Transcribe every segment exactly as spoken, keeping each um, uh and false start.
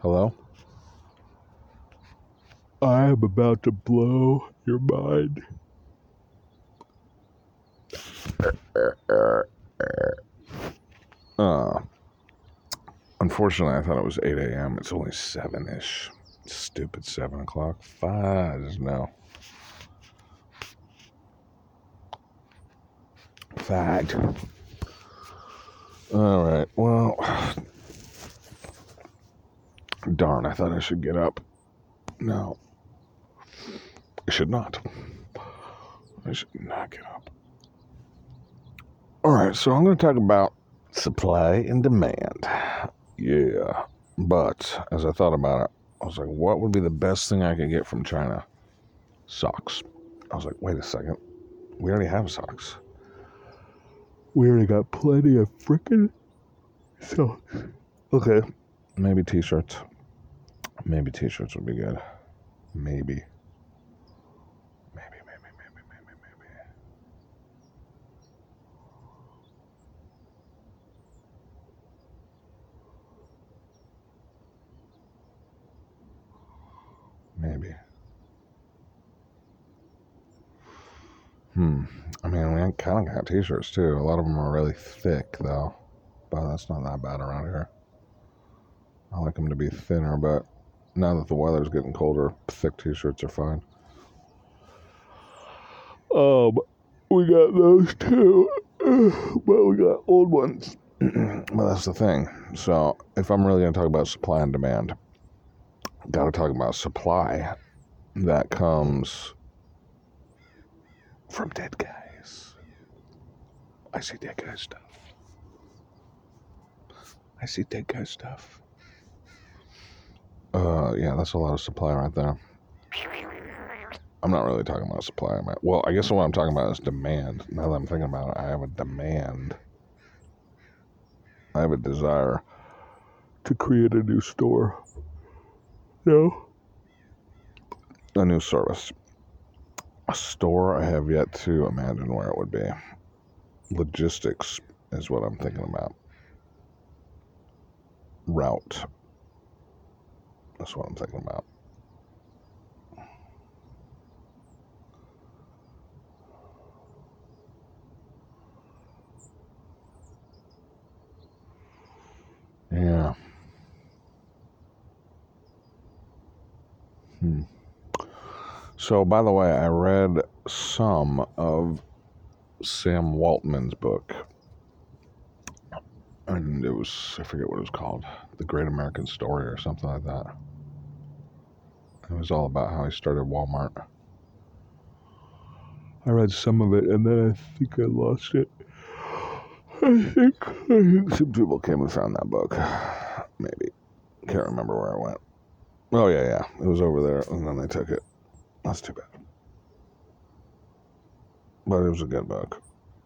Hello? I am about to blow your mind. Uh, unfortunately, I thought it was eight a.m. It's only seven-ish. Stupid seven o'clock. Fuzz, no. Fact. All right, well, darn, I thought I should get up. No, I should not. I should not get up. All right, so I'm going to talk about supply and demand. Yeah, but as I thought about it, I was like, what would be the best thing I could get from China? Socks. I was like, wait a second. We already have socks. We already got plenty of frickin' socks. Okay. Maybe t-shirts. Maybe t-shirts would be good. Maybe. Maybe, maybe, maybe, maybe, maybe. Maybe. Hmm. I mean, we kind of got t-shirts too. A lot of them are really thick though. But that's not that bad around here. I like them to be thinner, but now that the weather's getting colder, thick t-shirts are fine. Um, we got those too, but we got old ones. But that's the thing. So if I'm really going to talk about supply and demand, got to talk about supply that comes from dead guys. I see dead guy stuff. I see dead guy stuff. Uh, yeah, that's a lot of supply right there. I'm not really talking about supply. I'm at, well, I guess what I'm talking about is demand. Now that I'm thinking about it, I have a demand. I have a desire to create a new store. No. A new service. A store, I have yet to imagine where it would be. Logistics is what I'm thinking about. Route. That's what I'm thinking about. Yeah. Hmm. So, by the way, I read some of Sam Waltman's book. And it was, I forget what it was called. The Great American Story or something like that. It was all about how he started Walmart. I read some of it and then I think I lost it. I think, I think some people came and found that book. Maybe. Can't remember where it went. Oh, yeah, yeah. It was over there and then they took it. That's too bad. But it was a good book.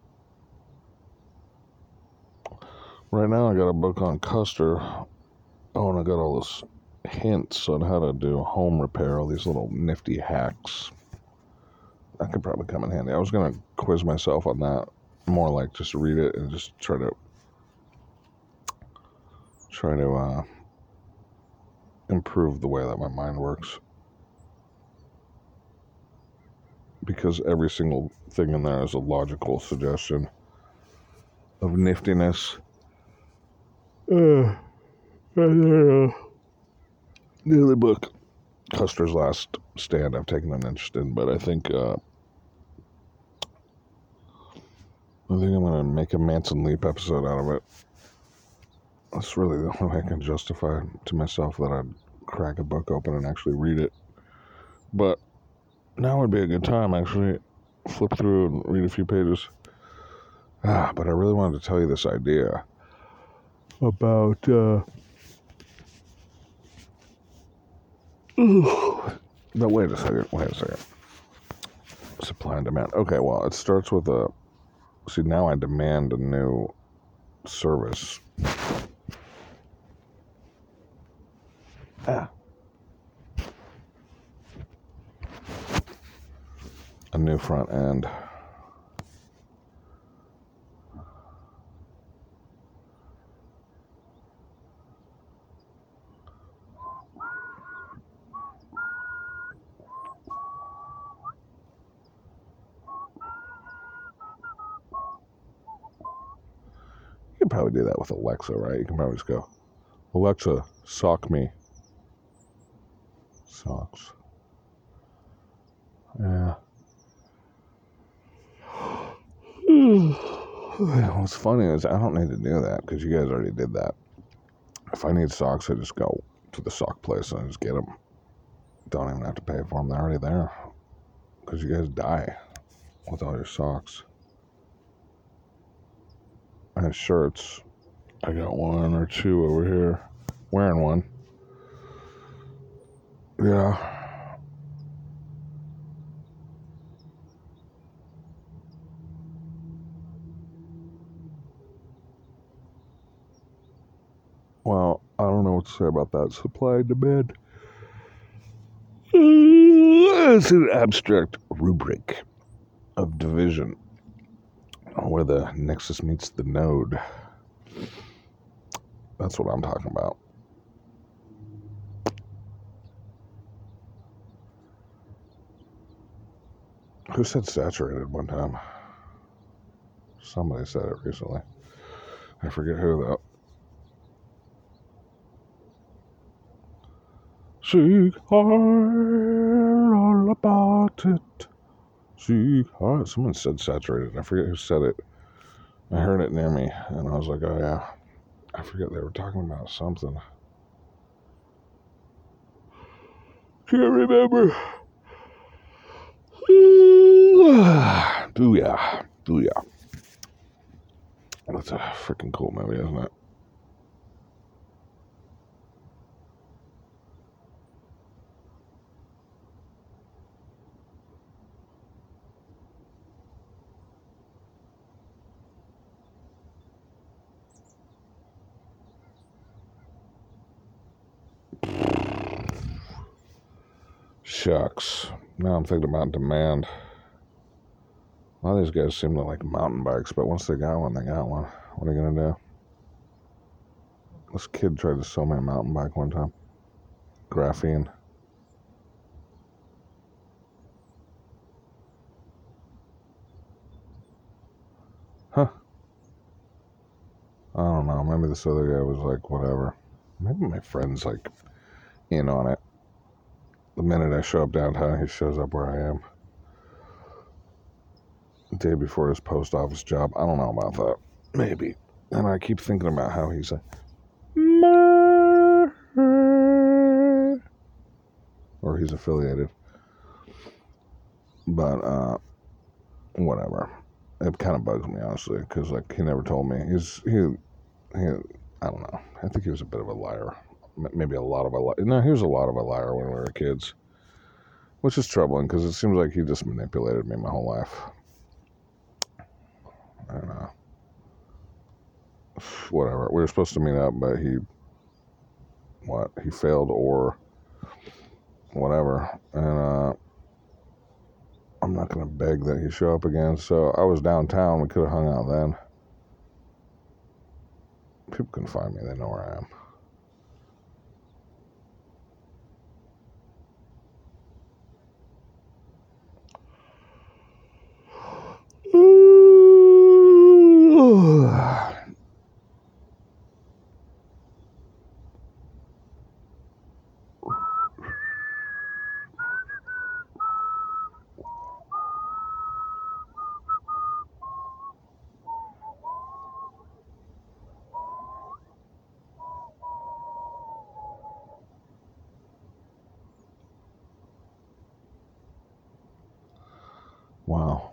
Right now I got a book on Custer. Oh, and I got all this hints on how to do home repair, all these little nifty hacks. That could probably come in handy. I was going to quiz myself on that. More like just read it and just try to try to uh, improve the way that my mind works. Because every single thing in there is a logical suggestion of niftiness. Uh, and, uh, the other book, Custer's Last Stand, I've taken an interest in, but I think uh, I think I'm going to make a Manson Leap episode out of it. That's really the only way I can justify to myself that I'd crack a book open and actually read it. But now would be a good time, actually. Flip through and read a few pages. Ah, but I really wanted to tell you this idea about, uh... but wait a second, wait a second. Supply and demand. Okay, well, it starts with a... See, now I demand a new service. Ah. A new front end. could probably do that with Alexa, right? You can probably just go, Alexa, sock me. Socks. Yeah. What's funny is I don't need to do that because you guys already did that. If I need socks, I just go to the sock place and I just get them. Don't even have to pay for them. They're already there. Because you guys die with all your socks. And shirts. I got one or two over here. Wearing one. Yeah. Well, I don't know what to say about that. Supply and demand. It's an abstract rubric of division where the nexus meets the node. That's what I'm talking about. Who said saturated one time? Somebody said it recently. I forget who though. Seek hard all about it. Seek hard. Someone said saturated. I forget who said it. I heard it near me, and I was like, oh yeah. I forget they were talking about something. Can't remember. Booyah. Booyah. That's a freaking cool movie, isn't it? Shucks. Now I'm thinking about demand. A lot of these guys seem to like mountain bikes, but once they got one, they got one. What are you going to do? This kid tried to sell me a mountain bike one time. Graphene. Huh. I don't know. Maybe this other guy was like, whatever. Maybe my friend's like in on it. The minute I show up downtown, he shows up where I am. The day before his post office job. I don't know about that. Maybe. And I keep thinking about how he's a or he's affiliated. But, uh, whatever. It kind of bugs me, honestly, because, like, he never told me. He's, he, he, I don't know. I think he was a bit of a liar. Maybe a lot of a liar. No, he was a lot of a liar when we were kids. Which is troubling, because it seems like he just manipulated me my whole life. I don't know. Whatever. We were supposed to meet up, but he, what? He failed or whatever. And, uh, I'm not going to beg that he show up again. So I was downtown. We could have hung out then. People can find me. They know where I am. Wow.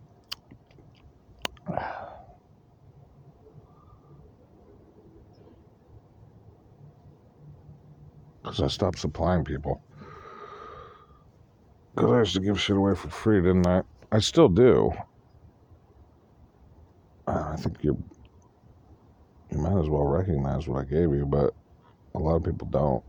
Because I stopped supplying people. Because I used to give shit away for free, didn't I? I still do. Uh, I think you you might as well recognize what I gave you, but a lot of people don't.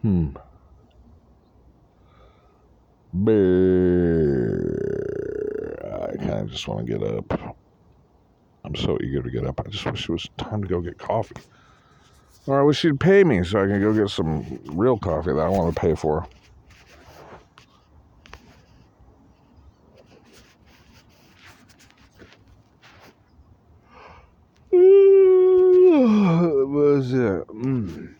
Hmm. I kind of just want to get up. I'm so eager to get up. I just wish it was time to go get coffee. Or I wish she'd pay me so I can go get some real coffee that I want to pay for. What was it? Mm.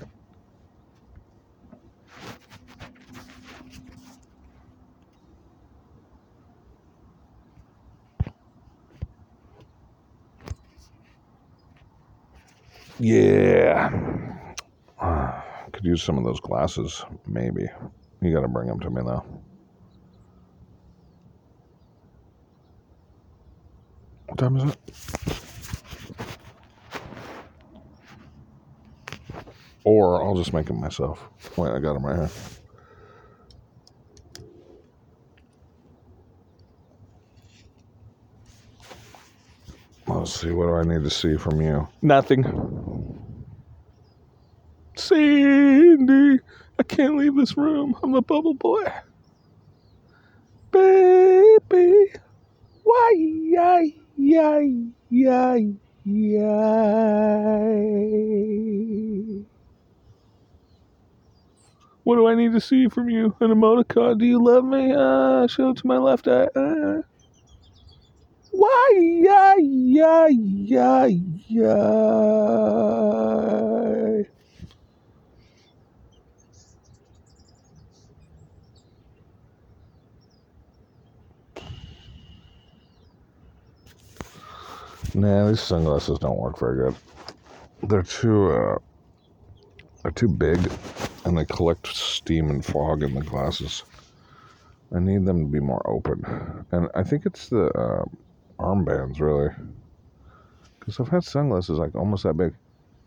Yeah. Uh, could use some of those glasses, maybe. You gotta bring them to me, though. What time is it? Or I'll just make them myself. Wait, I got them right here. Let's see, what do I need to see from you? Nothing. Sandy, I can't leave this room. I'm the bubble boy. Baby, why, yay, yay, yay, yay. What do I need to see from you? An emoticon? Do you love me? Uh, show it to my left eye. Uh. Why, yay, yay, yay, yay. Nah, these sunglasses don't work very good. They're too, uh, they're too big, and they collect steam and fog in the glasses. I need them to be more open. And I think it's the uh, armbands, really. Because I've had sunglasses like almost that big.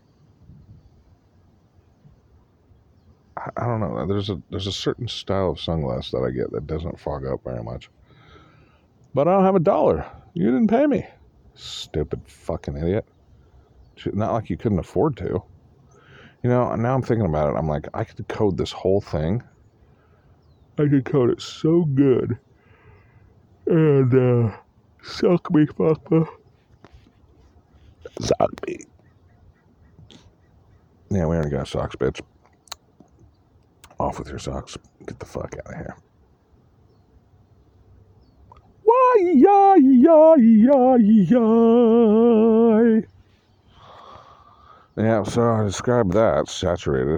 I, I don't know. There's a there's a certain style of sunglass that I get that doesn't fog up very much. But I don't have a dollar. You didn't pay me. Stupid fucking idiot. Not like you couldn't afford to. You know, now I'm thinking about it. I'm like, I could code this whole thing. I could code it so good. And, uh, suck me, fuck me. Suck me. Yeah, we already got socks, bitch. Off with your socks. Get the fuck out of here. Why, yay, yay, yay, yay. Yeah, so I described that. Saturated.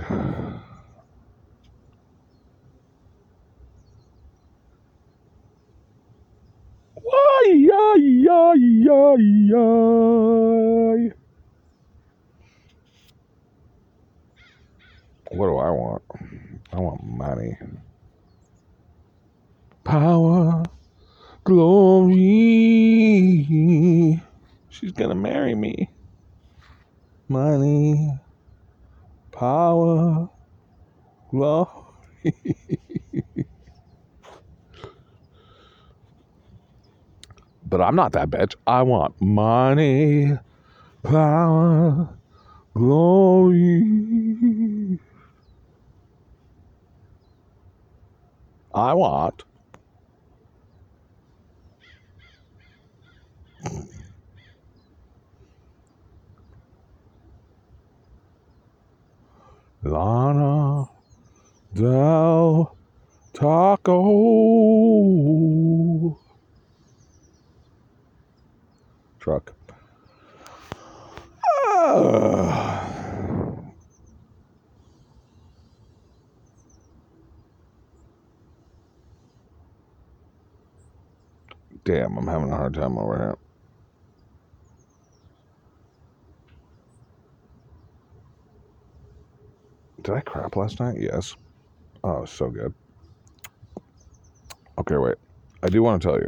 Why, yay, yay, yay, yay. What do I want? I want money. Power. Glory. She's gonna marry me. Money. Power. Glory. But I'm not that bitch. I want money. Power. Glory. I want. Lana Del Taco. Truck. Uh, damn, I'm having a hard time over here. Did I crap last night? Yes. Oh, so good. Okay, wait. I do want to tell you.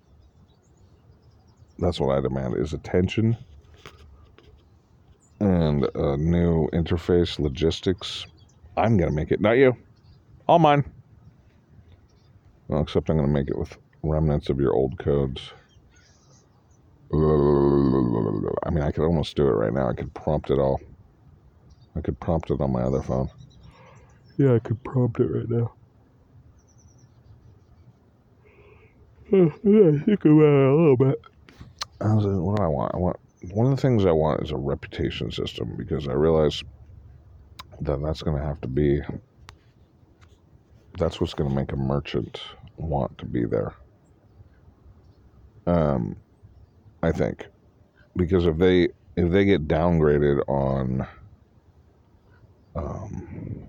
That's what I demand is attention and a new interface logistics. I'm going to make it. Not you. All mine. Well, except I'm going to make it with remnants of your old codes. I mean, I could almost do it right now. I could prompt it all. I could prompt it on my other phone. Yeah, I could prompt it right now. Yeah, think about it a little bit. I was like, what do I want? I want one of the things I want is a reputation system, because I realize that that's going to have to be, that's what's going to make a merchant want to be there. Um, I think, because if they if they get downgraded on um,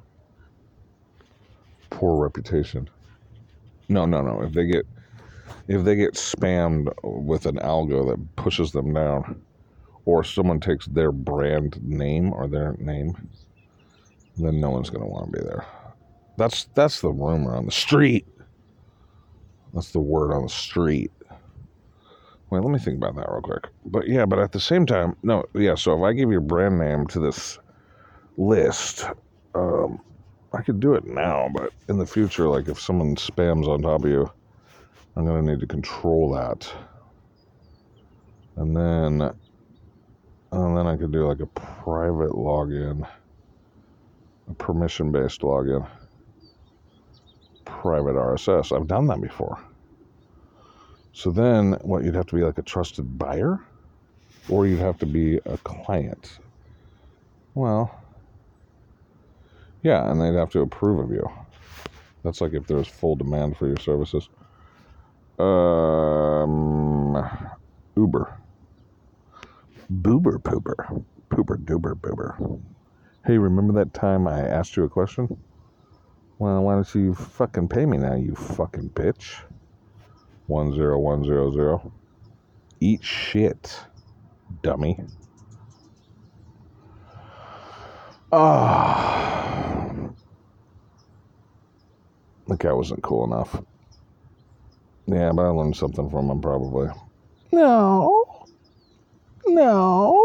poor reputation, no, no, no. If they get if they get spammed with an algo that pushes them down, or someone takes their brand name or their name, then no one's going to want to be there. That's that's the rumor on the street. That's the word on the street. Wait, let me think about that real quick. But yeah, but at the same time, no, yeah, so if I give your brand name to this list, um, I could do it now, but in the future, like if someone spams on top of you, I'm going to need to control that. And then, and then I could do like a private login, a permission-based login, private R S S. I've done that before. So then, what, you'd have to be like a trusted buyer? Or you'd have to be a client? Well, yeah, and they'd have to approve of you. That's like if there's full demand for your services. Um, Uber. Boober pooper. Pooper doober boober. Hey, remember that time I asked you a question? Well, why don't you fucking pay me now, you fucking bitch? one zero one zero zero. Eat shit, dummy. Ah. The guy wasn't cool enough. Yeah, but I learned something from him, probably. No. No.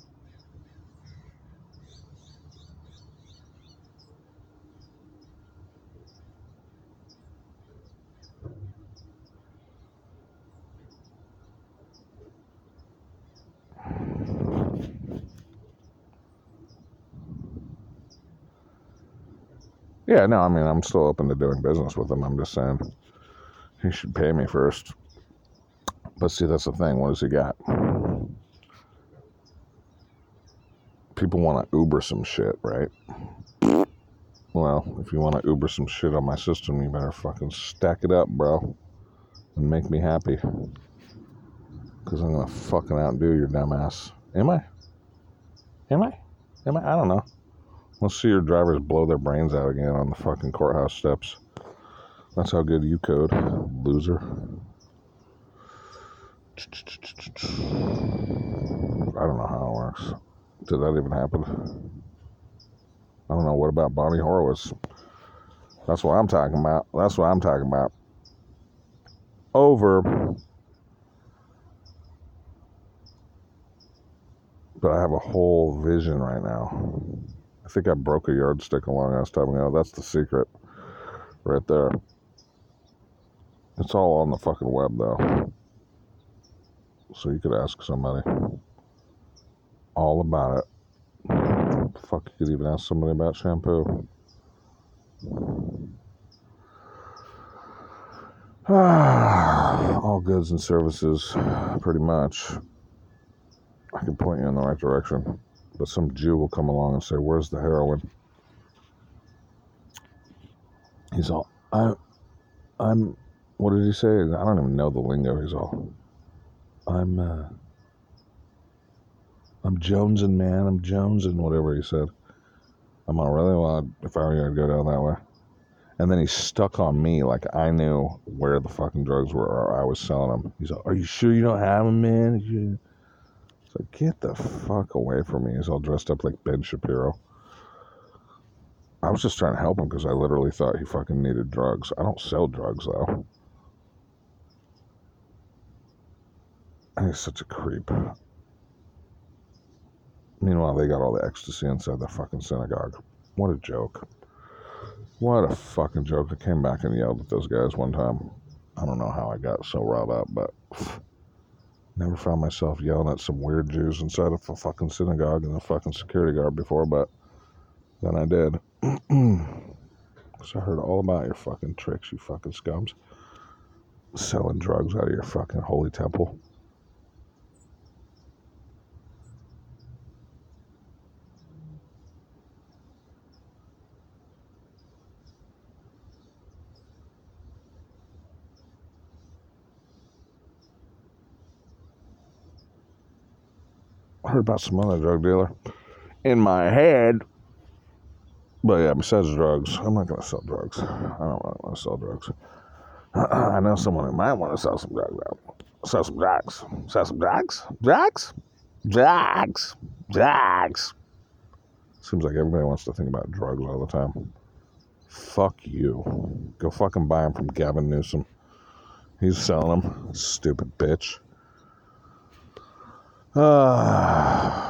Yeah, no, I mean, I'm still open to doing business with him. I'm just saying he should pay me first. But see, that's the thing. What does he got? People want to Uber some shit, right? Well, if you want to Uber some shit on my system, you better fucking stack it up, bro. And make me happy. Because I'm going to fucking outdo your dumbass. Am I? Am I? Am I? I don't know. Let's see your drivers blow their brains out again on the fucking courthouse steps. That's how good you code, loser. I don't know how it works. Did that even happen? I don't know. What about Bonnie Horowitz? That's what I'm talking about. That's what I'm talking about. Over. But I have a whole vision right now. I think I broke a yardstick a long ass time ago. That's the secret right there. It's all on the fucking web, though. So you could ask somebody all about it. Fuck, you could even ask somebody about shampoo. All goods and services, pretty much. I can point you in the right direction. But some Jew will come along and say, where's the heroin? He's all, I, I'm, what did he say? I don't even know the lingo. He's all, I'm, uh, I'm jonesing, man. I'm jonesing, whatever he said. I'm all, really? Well, if I were you, I'd go down that way. And then he stuck on me like I knew where the fucking drugs were or I was selling them. He's like, are you sure you don't have them, man? It's like, get the fuck away from me. He's all dressed up like Ben Shapiro. I was just trying to help him because I literally thought he fucking needed drugs. I don't sell drugs, though. And he's such a creep. Meanwhile, they got all the ecstasy inside the fucking synagogue. What a joke. What a fucking joke. I came back and yelled at those guys one time. I don't know how I got so riled up, but never found myself yelling at some weird Jews inside of a fucking synagogue and a fucking security guard before, but then I did. because I heard all about your fucking tricks, you fucking scums. Selling drugs out of your fucking holy temple. I heard about some other drug dealer in my head. But yeah, besides drugs, I'm not going to sell drugs. I don't really want to sell drugs. I know someone who might want to sell some drugs. Sell some drugs. Sell some drugs. Drugs? Drugs. Drugs. Seems like everybody wants to think about drugs all the time. Fuck you. Go fucking buy them from Gavin Newsom. He's selling them. Stupid bitch. Ah.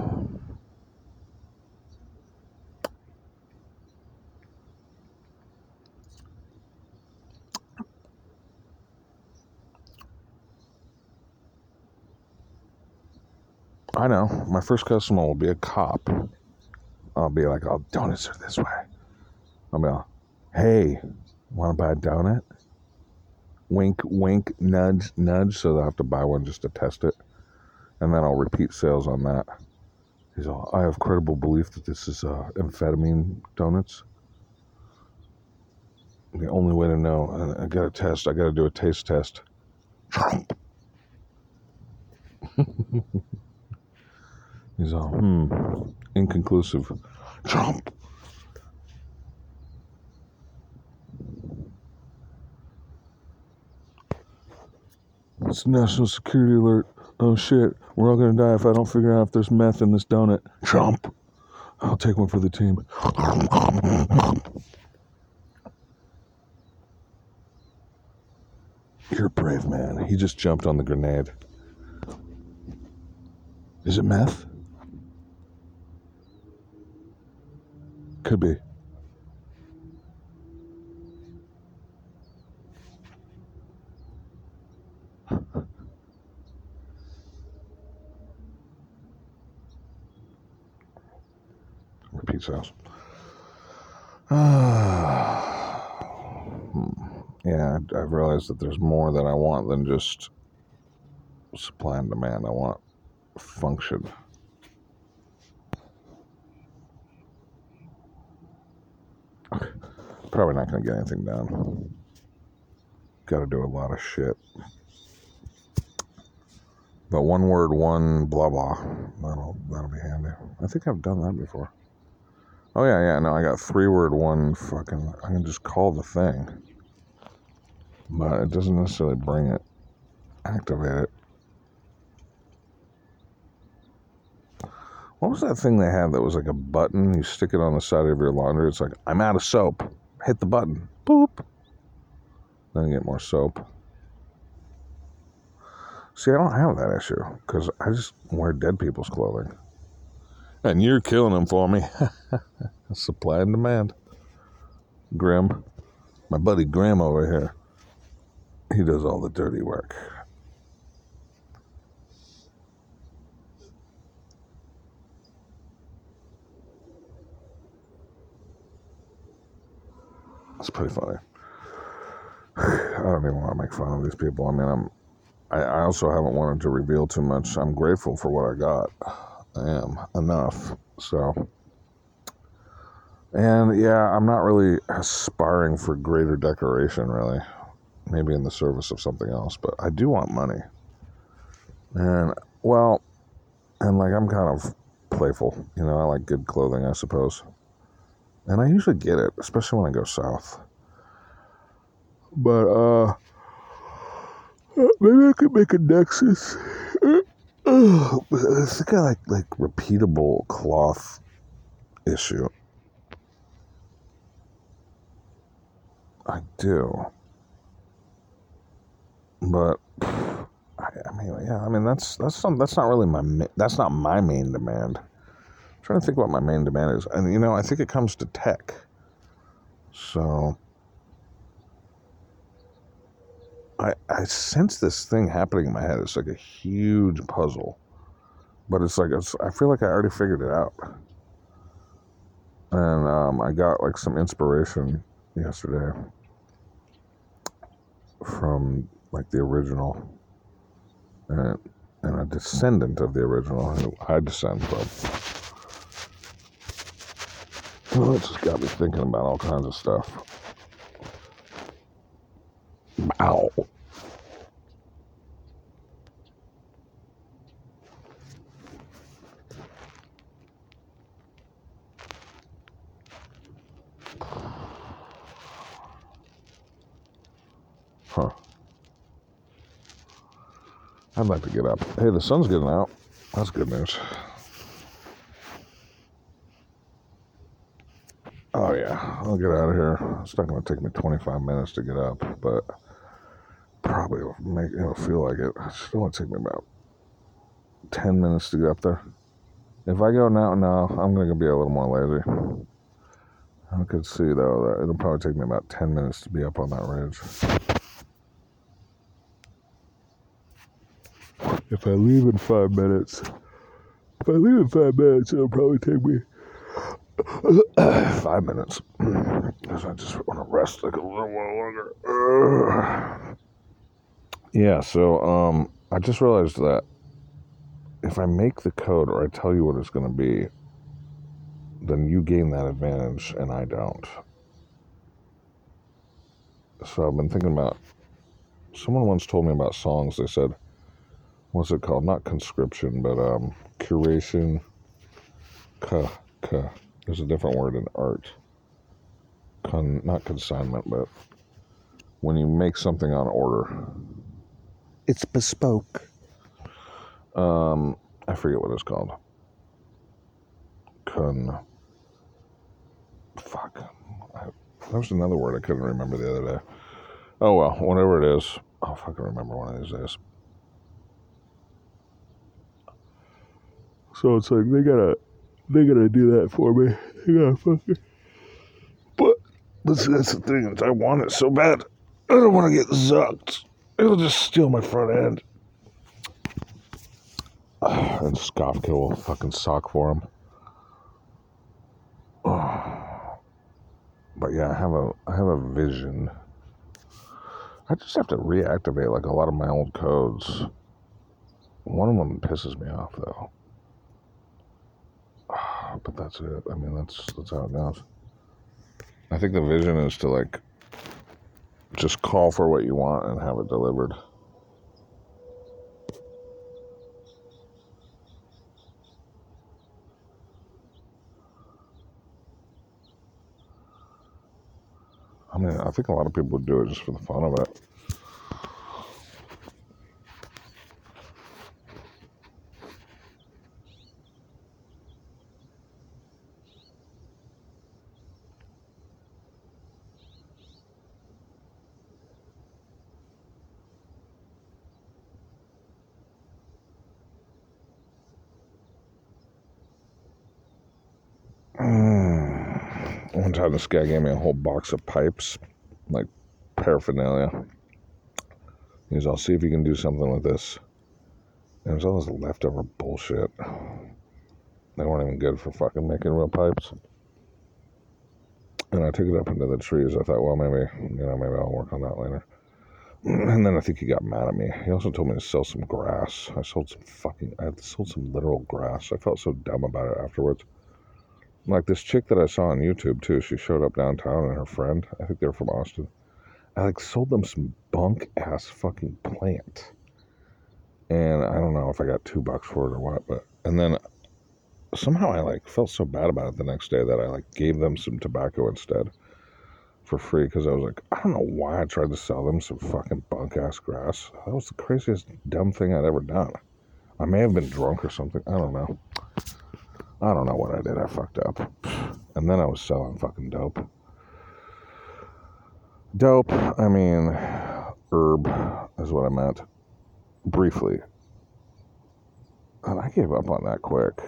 I know. My first customer will be a cop. I'll be like, oh, donuts are this way. I'll be like, hey, want to buy a donut? Wink, wink, nudge, nudge. So they'll have to buy one just to test it. And then I'll repeat sales on that. He's all, I have credible belief that this is uh, amphetamine donuts. The only way to know, I, I got to test, I got to do a taste test. Trump. He's all, hmm, inconclusive. Trump. It's a national security alert. Oh shit, we're all gonna die if I don't figure out if there's meth in this donut. Trump. I'll take one for the team. You're a brave man. He just jumped on the grenade. Is it meth? Could be. Repeat sales. Yeah, I've realized that there's more that I want than just supply and demand. I want function. Probably not going to get anything done. Got to do a lot of shit. But one word, one blah blah. That'll that'll be handy. I think I've done that before. Oh yeah, yeah. No, I got three word, one fucking. I can just call the thing, but it doesn't necessarily bring it. Activate it. What was that thing they had that was like a button? You stick it on the side of your laundry. It's like, I'm out of soap. Hit the button. Boop. Then you get more soap. See, I don't have that issue because I just wear dead people's clothing. And you're killing them for me. Supply and demand. Grim. My buddy Grim over here. He does all the dirty work. It's pretty funny. I don't even want to make fun of these people. I mean, I'm. I, I also haven't wanted to reveal too much. I'm grateful for what I got. I am enough. So, and yeah, I'm not really aspiring for greater decoration, really. Maybe in the service of something else, but I do want money. And well, and like I'm kind of playful. You know, I like good clothing, I suppose. And I usually get it, especially when I go south. But, uh, maybe I could make a Nexus. I think I like, like, repeatable cloth issue. I do. But, I, I mean, yeah, I mean, that's, that's some, that's not really my, that's not my main demand. Trying to think what my main demand is, and you know, I think it comes to tech. So I I sense this thing happening in my head. It's like a huge puzzle, but it's like it's, I feel like I already figured it out, and um, I got like some inspiration yesterday from like the original and, and a descendant of the original who I descend from. Well, it just got me thinking about all kinds of stuff. Ow. Huh. I'd like to get up. Hey, the sun's getting out. That's good news. Oh yeah, I'll get out of here. It's not going to take me twenty-five minutes to get up, but probably it'll make it'll feel like it. It's still going to take me about ten minutes to get up there. If I go now, no, I'm going to be a little more lazy. I could see though that it'll probably take me about ten minutes to be up on that ridge. If I leave in five minutes, if I leave in five minutes, it'll probably take me five minutes. Because I just want to rest like a little while longer. Yeah, so um, I just realized that if I make the code or I tell you what it's going to be, then you gain that advantage and I don't. So I've been thinking about, someone once told me about songs. They said, what's it called? Not conscription, but um, curation. K, K. There's a different word in art. Con, not consignment, but when you make something on order. It's bespoke. Um, I forget what it's called. Con. Fuck. I, there was another word I couldn't remember the other day. Oh well, whatever it is. I'll fucking remember one of these days. So it's like they gotta, they gotta do that for me. They gotta fucking. But that's, that's the thing. Is I want it so bad. I don't want to get zucked. It'll just steal my front end. Uh, and Skopka will fucking sock for him. Oh. But yeah, I have a, I have a vision. I just have to reactivate like a lot of my old codes. One of them pisses me off though. But that's it. I mean, that's that's how it goes. I think the vision is to like just call for what you want and have it delivered. I mean, I think a lot of people would do it just for the fun of it. One time this guy gave me a whole box of pipes, like paraphernalia. He goes, I'll see if you can do something with this. And it was all this leftover bullshit. They weren't even good for fucking making real pipes. And I took it up into the trees. I thought, well, maybe, you know, maybe I'll work on that later. And then I think he got mad at me. He also told me to sell some grass. I sold some fucking, I sold some literal grass. I felt so dumb about it afterwards. Like this chick that I saw on YouTube too, she showed up downtown and her friend, I think they were from Austin. I like sold them some bunk ass fucking plant. And I don't know if I got two bucks for it or what, but, and then somehow I like felt so bad about it the next day that I like gave them some tobacco instead for free because I was like, I don't know why I tried to sell them some fucking bunk ass grass. That was the craziest dumb thing I'd ever done. I may have been drunk or something. I don't know. I don't know what I did. I fucked up. And then I was selling fucking dope. Dope, I mean, herb is what I meant. Briefly. And I gave up on that quick.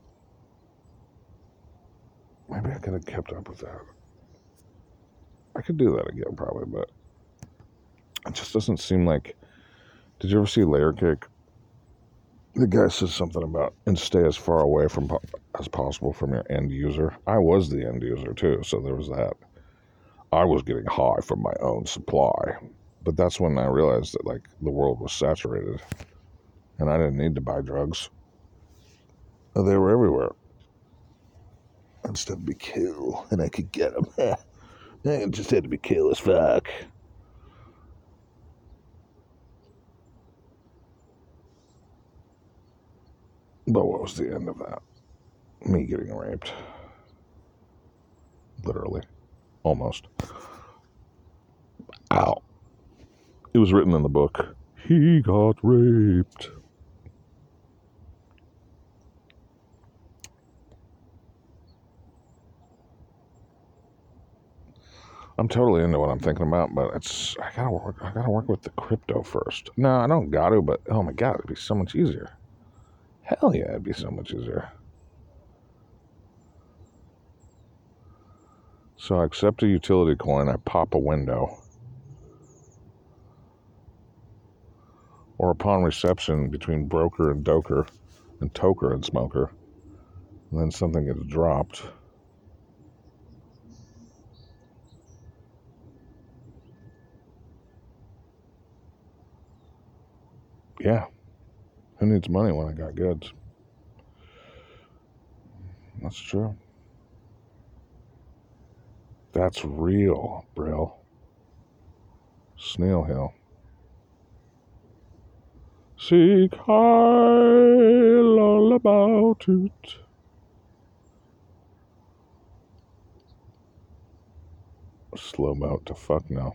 Maybe I could have kept up with that. I could do that again probably, but it just doesn't seem like... Did you ever see Layer Cake? The guy says something about, and stay as far away from as possible from your end user. I was the end user too, so there was that. I was getting high from my own supply. But that's when I realized that, like, the world was saturated. And I didn't need to buy drugs. They were everywhere. Instead of be cool, and I could get them. I just had to be cool as fuck. But what was the end of that? Me getting raped. Literally. Almost. Ow. It was written in the book. He got raped. I'm totally into what I'm thinking about, but it's I gotta work. I gotta work with the crypto first. No, I don't got to, but oh my god, it'd be so much easier. Hell yeah, it'd be so much easier. So I accept a utility coin. I pop a window, or upon reception between broker and doker, and toker and smoker, and then something gets dropped. Yeah. Who needs money when I got goods? That's true. That's real, Brill. Snail Hill. Seek high, all about it. Slow boat to fuck now.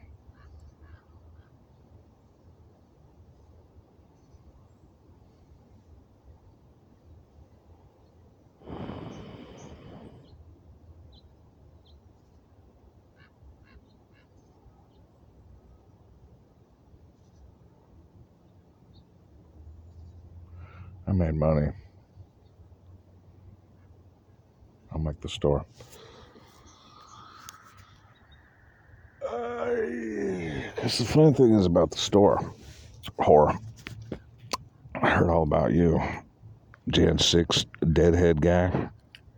I made money. I'll make the store. Because the funny thing is about the store, whore. I heard all about you. Jan six deadhead guy.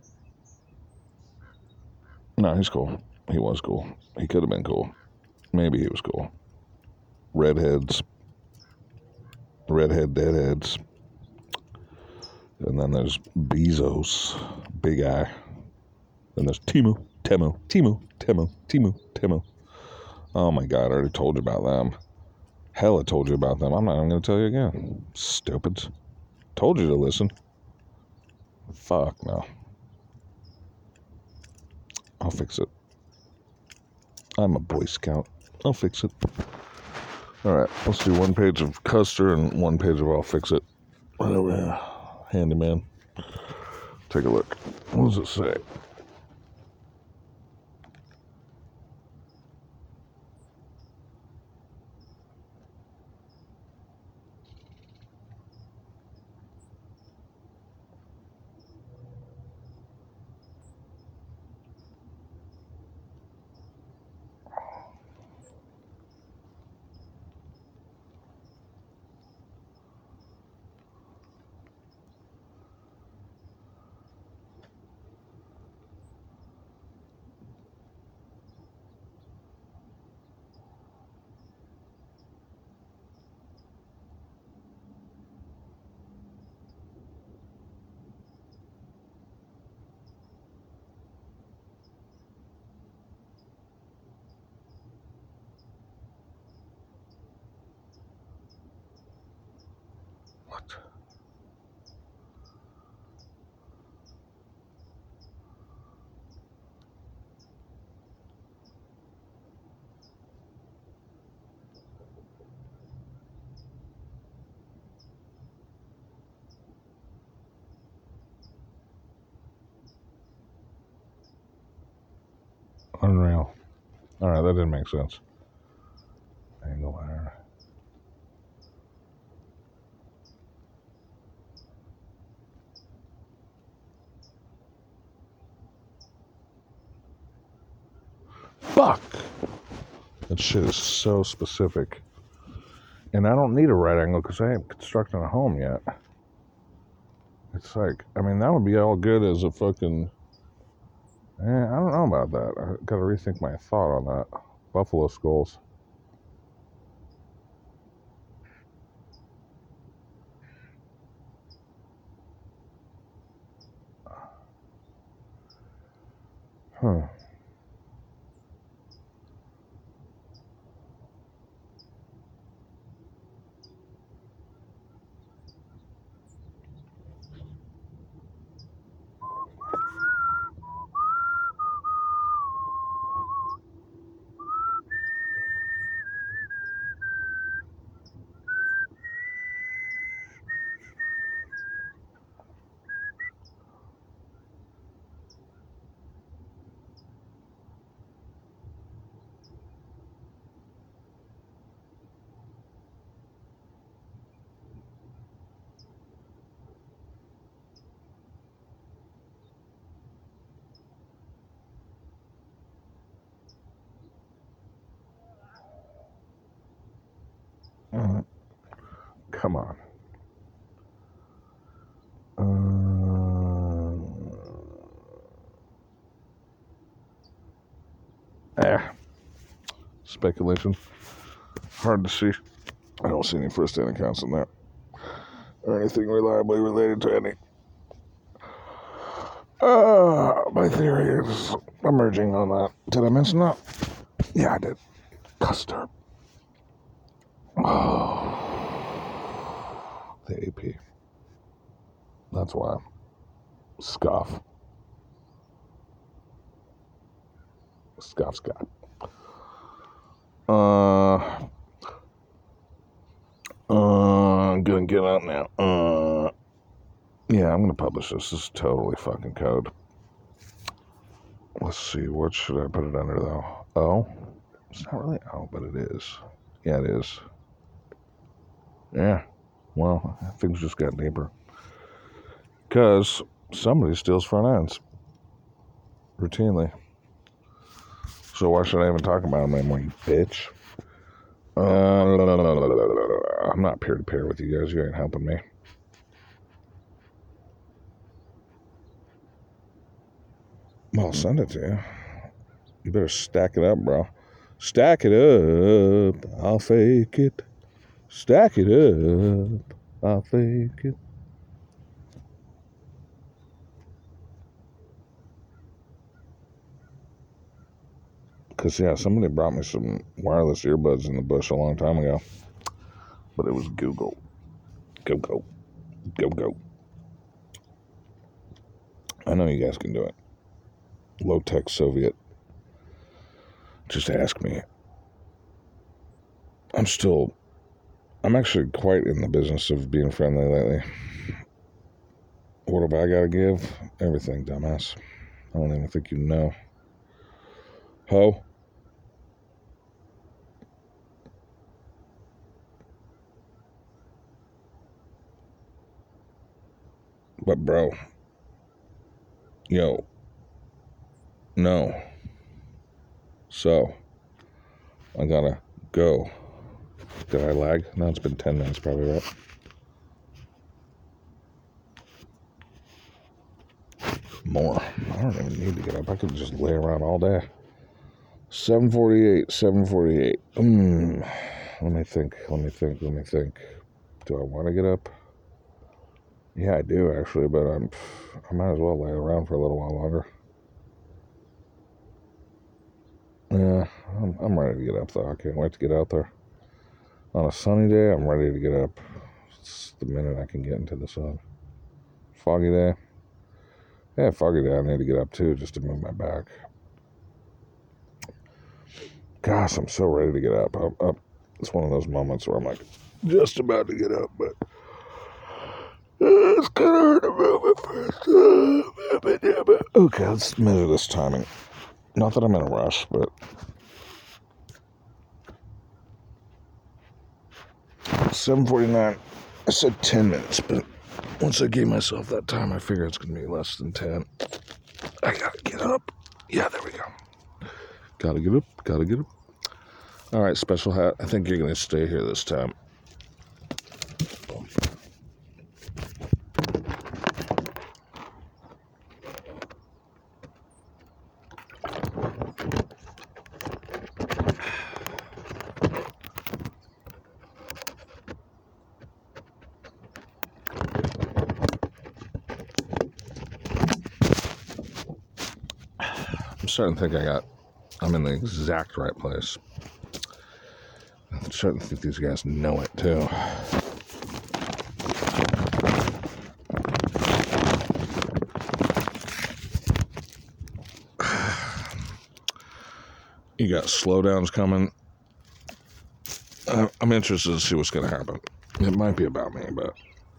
No, he's cool. He was cool. He could have been cool. Maybe he was cool. Redheads. Redhead deadheads. And then there's Bezos. Big eye. Then there's Timu. Temu. Timu. Temu. Timu. Temu. Oh my god, I already told you about them. Hell, I told you about them. I'm not even going to tell you again. Stupids. Told you to listen. Fuck no. I'll fix it. I'm a Boy Scout. I'll fix it. Alright, let's do one page of Custer and one page of I'll fix it. Right over here. Handyman. Take a look. What does it say? What? Unreal. Alright, that didn't make sense. Angle iron. Fuck! That shit is so specific. And I don't need a right angle because I ain't constructing a home yet. It's like, I mean, that would be all good as a fucking Eh, I don't know about that. I gotta rethink my thought on that. Buffalo skulls. Huh. Uh, come on. Uh, eh. Speculation. Hard to see. I don't see any first-hand accounts in there. Or anything reliably related to any. Uh, my theory is emerging on that. Did I mention that? Yeah, I did. Custer. Oh. The A P. That's why. Scoff. Scoff Scott. Uh, uh, I'm gonna get out now. Uh, yeah, I'm gonna publish this. This is totally fucking code. Let's see, what should I put it under though? O? It's not really O, but it is. Yeah, it is. Yeah. Well, things just got deeper. Because somebody steals front ends. Routinely. So why should I even talk about them anymore, you bitch? Uh, I'm not peer-to-peer with you guys. You ain't helping me. Well, I'll send it to you. You better stack it up, bro. Stack it up. I'll fake it. Stack it up. I'll fake it. Because, yeah, somebody brought me some wireless earbuds in the bush a long time ago. But it was Google. Go, go. Go, go. I know you guys can do it. Low-tech Soviet. Just ask me. I'm still... I'm actually quite in the business of being friendly lately. What have I got to give? Everything, dumbass. I don't even think you know. Ho? But, bro. Yo. No. So. I gotta go. Did I lag? No, it's been ten minutes probably, right? More. I don't even need to get up. I could just lay around all day. seven forty-eight, seven forty-eight. Hmm. Let me think, let me think, let me think. Do I want to get up? Yeah, I do actually, but I'm, I might as well lay around for a little while longer. Yeah, I'm, I'm ready to get up though. I can't wait to get out there. On a sunny day, I'm ready to get up. It's the minute I can get into the sun. Foggy day. Yeah, foggy day, I need to get up too, just to move my back. Gosh, I'm so ready to get up. I'm up. It's one of those moments where I'm like, just about to get up, but it's kind of hard to move at first. Okay, let's measure this timing. Not that I'm in a rush, but seven forty-nine. I said ten minutes, but once I gave myself that time, I figure it's going to be less than ten. I gotta get up. Yeah, there we go. Gotta get up, gotta get up. All right, Special Hat, I think you're going to stay here this time. starting to think I got, I'm in the exact right place. I'm starting to think these guys know it too. You got slowdowns coming. Uh, I'm interested to see what's going to happen. It might be about me, but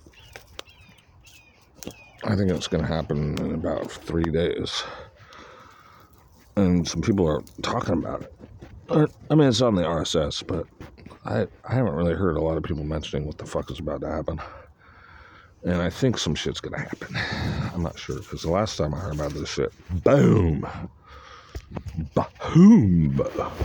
I think it's going to happen in about three days. And some people are talking about it. Or, I mean, it's on the R S S, but I, I haven't really heard a lot of people mentioning what the fuck is about to happen. And I think some shit's going to happen. I'm not sure, because the last time I heard about this shit, boom. Boom.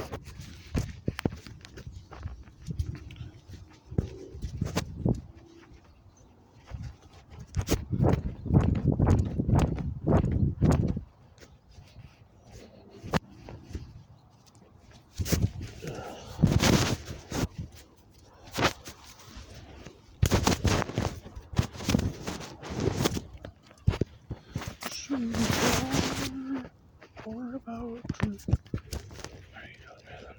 Or about to. There you go, man.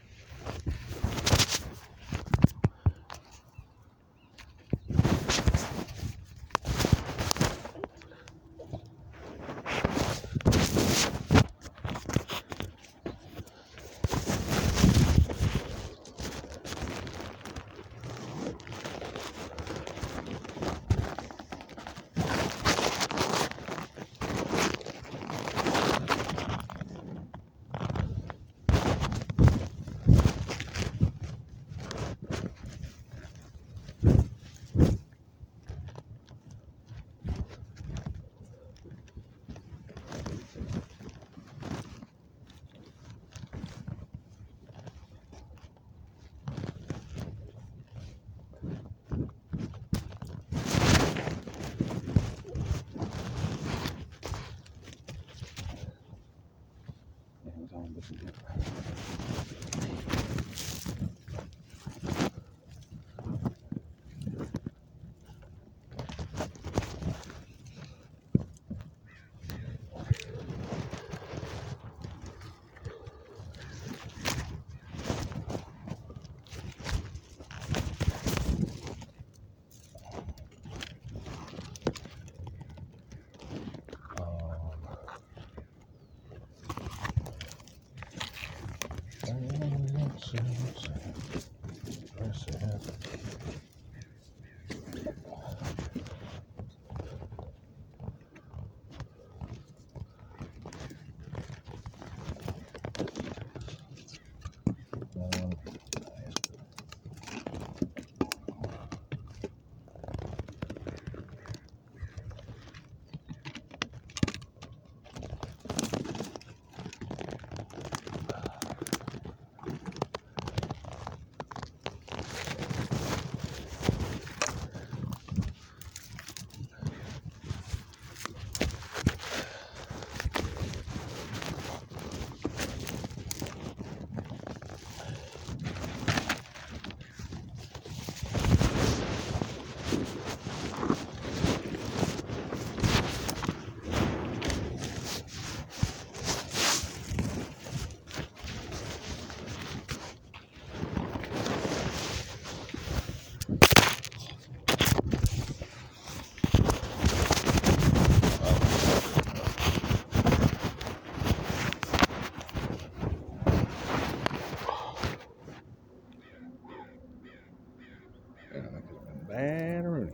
Bad Rooney.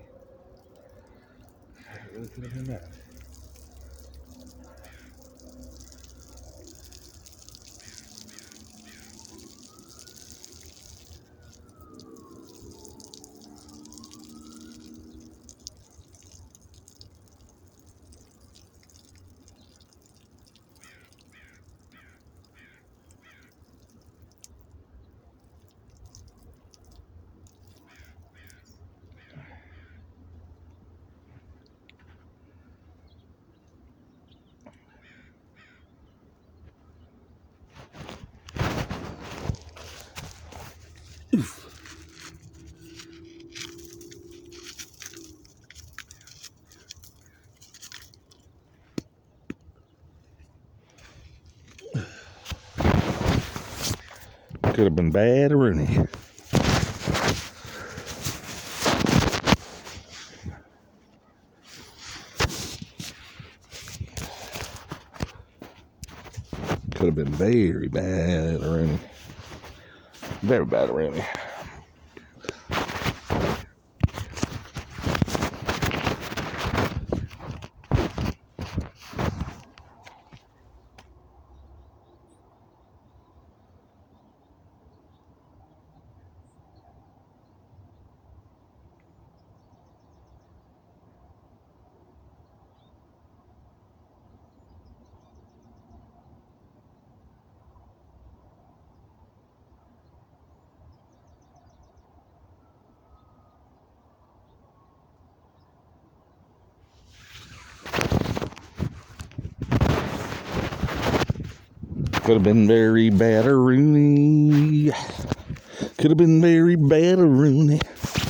It really could have been bad. Could have been bad or Rooney. Could have been very bad or Rooney. Very bad or Rooney. Could have been very bad or Rooney. Could have been very bad or Rooney.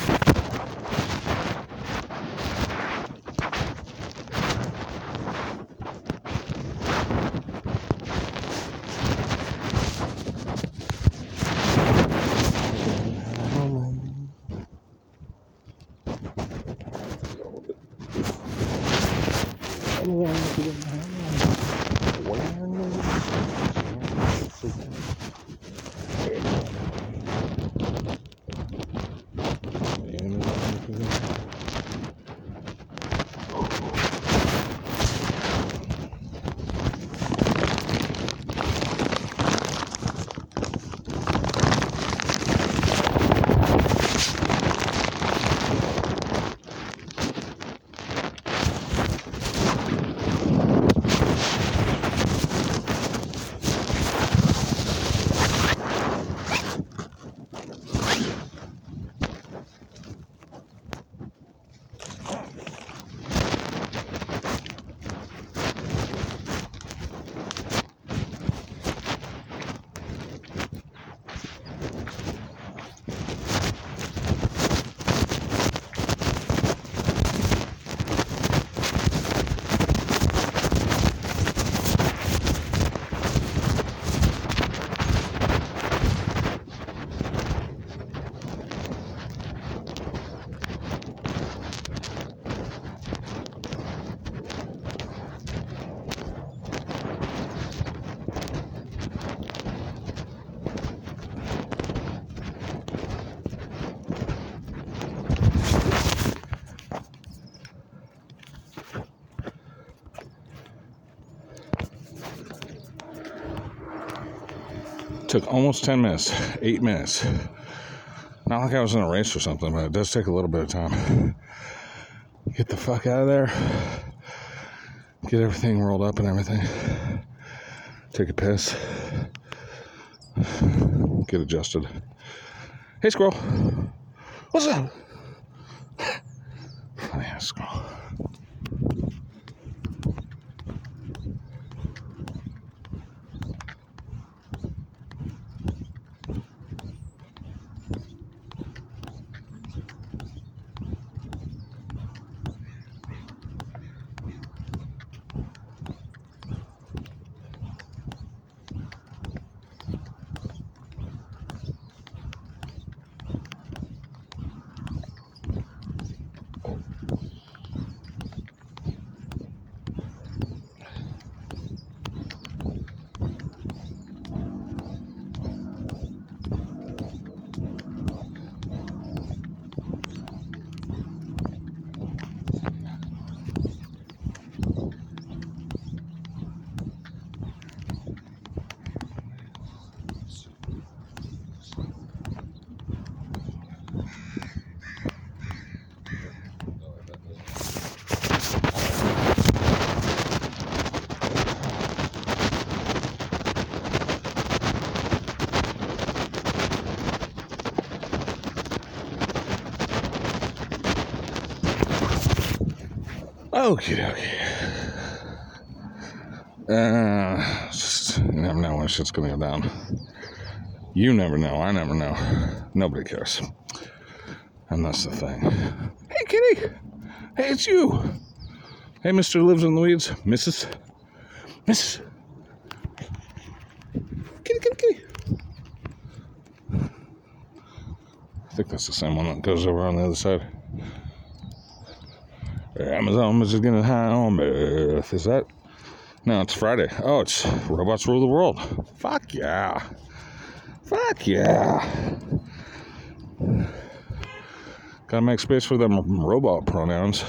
Took almost ten minutes, eight minutes. Not like I was in a race or something, but it does take a little bit of time. Get the fuck out of there. Get everything rolled up and everything. Take a piss. Get adjusted. Hey, squirrel. What's up? Funny ass squirrel. Okie dokie. Uh, just, you never know when shit's gonna go down. You never know. I never know. Nobody cares. And that's the thing. Hey, kitty. Hey, it's you. Hey, Mister Lives in the Weeds. Missus Missus Kitty, kitty, kitty. I think that's the same one that goes over on the other side. Amazon is just getting high on meth. Is that? No, it's Friday. Oh, it's Robots Rule the World. Fuck yeah. Fuck yeah. Gotta make space for them robot pronouns.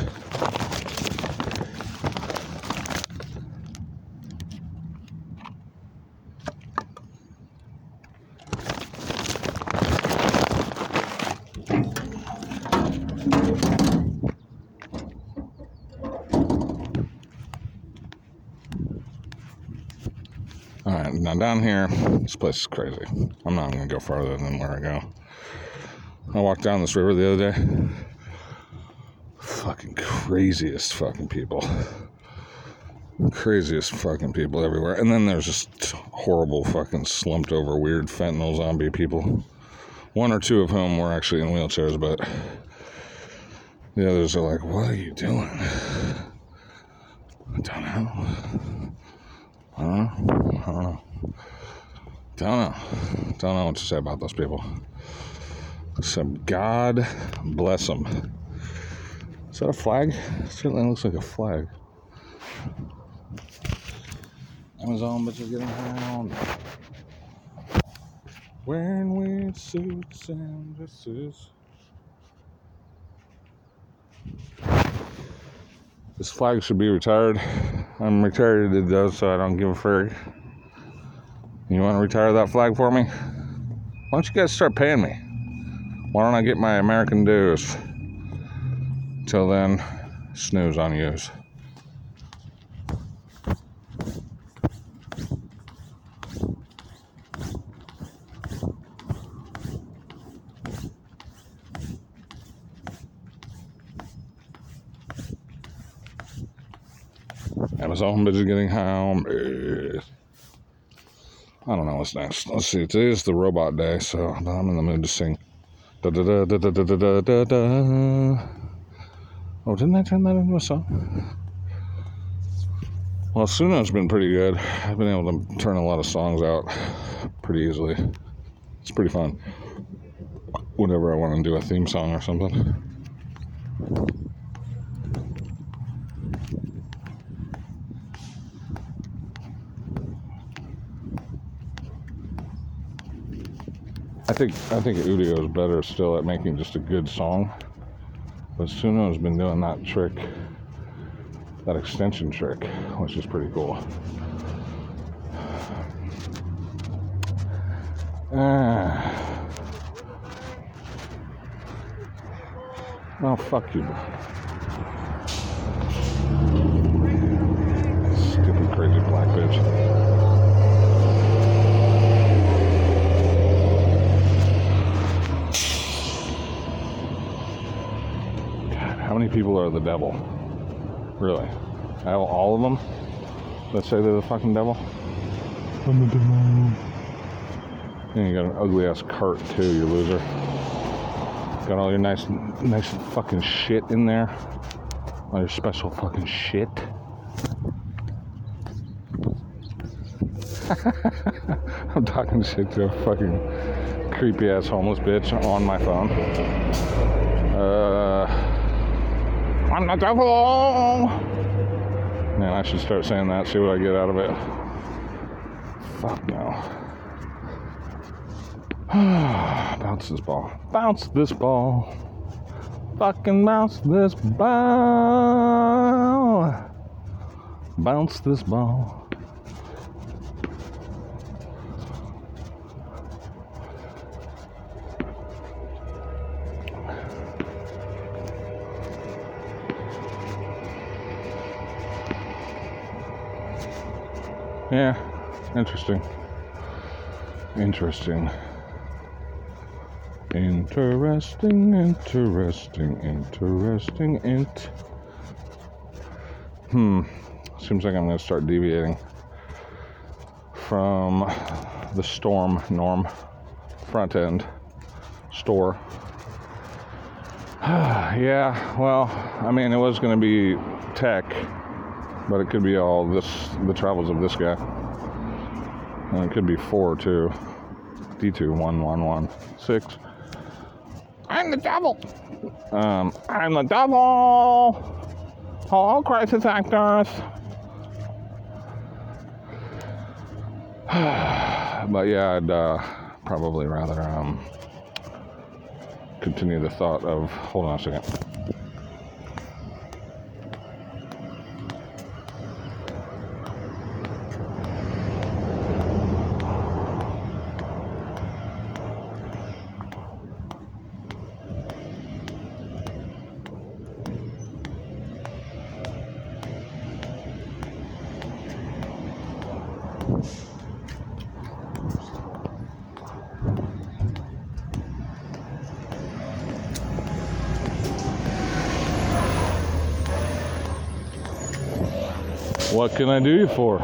Alright, now down here, this place is crazy. I'm not going to go farther than where I go. I walked down this river the other day. Fucking craziest fucking people. Craziest fucking people everywhere. And then there's just horrible fucking slumped over weird fentanyl zombie people. One or two of whom were actually in wheelchairs, but the others are like, what are you doing? I don't know. I don't know. I don't know. Don't know. Don't know what to say about those people. So God bless them. Is that a flag? It certainly looks like a flag. Amazon, but you're getting around. Wearing weird suits and dresses. This flag should be retired. I'm retired though, so I don't give a frig. You want to retire that flag for me? Why don't you guys start paying me? Why don't I get my American dues? Till then, snooze on yous. Amazon bitch is getting high on meth. I don't know what's next. Let's see. Today is the robot day, so I'm in the mood to sing. Da da da da da da da da da. Oh, didn't I turn that into a song? Well, Suno's been pretty good. I've been able to turn a lot of songs out pretty easily. It's pretty fun. Whenever I want to do a theme song or something. I think I think Udio is better still at making just a good song, but Suno has been doing that trick, that extension trick, which is pretty cool. Ah. Oh, fuck you. Stupid, crazy black bitch. How many people are the devil? Really? All of them that say they're the fucking devil? I'm the devil. And you got an ugly ass cart too, you loser. Got all your nice, nice fucking shit in there. All your special fucking shit. I'm talking shit to a fucking creepy ass homeless bitch on my phone. Uh... I'm the devil! Man, I should start saying that, see what I get out of it. Fuck no. Bounce this ball. Bounce this ball. Fucking bounce this ball. Bounce this ball. Yeah, interesting. Interesting. Interesting, interesting, interesting, int. Hmm. Seems like I'm going to start deviating from the storm norm front end store. Yeah, well, I mean, it was going to be tech. But it could be all this, the travels of this guy. And it could be four, too. D two, one, one, one, six. I'm the devil. Um, I'm the devil. Hello, crisis actors. But yeah, I'd uh, probably rather um, continue the thought of, hold on a second. What can I do you for?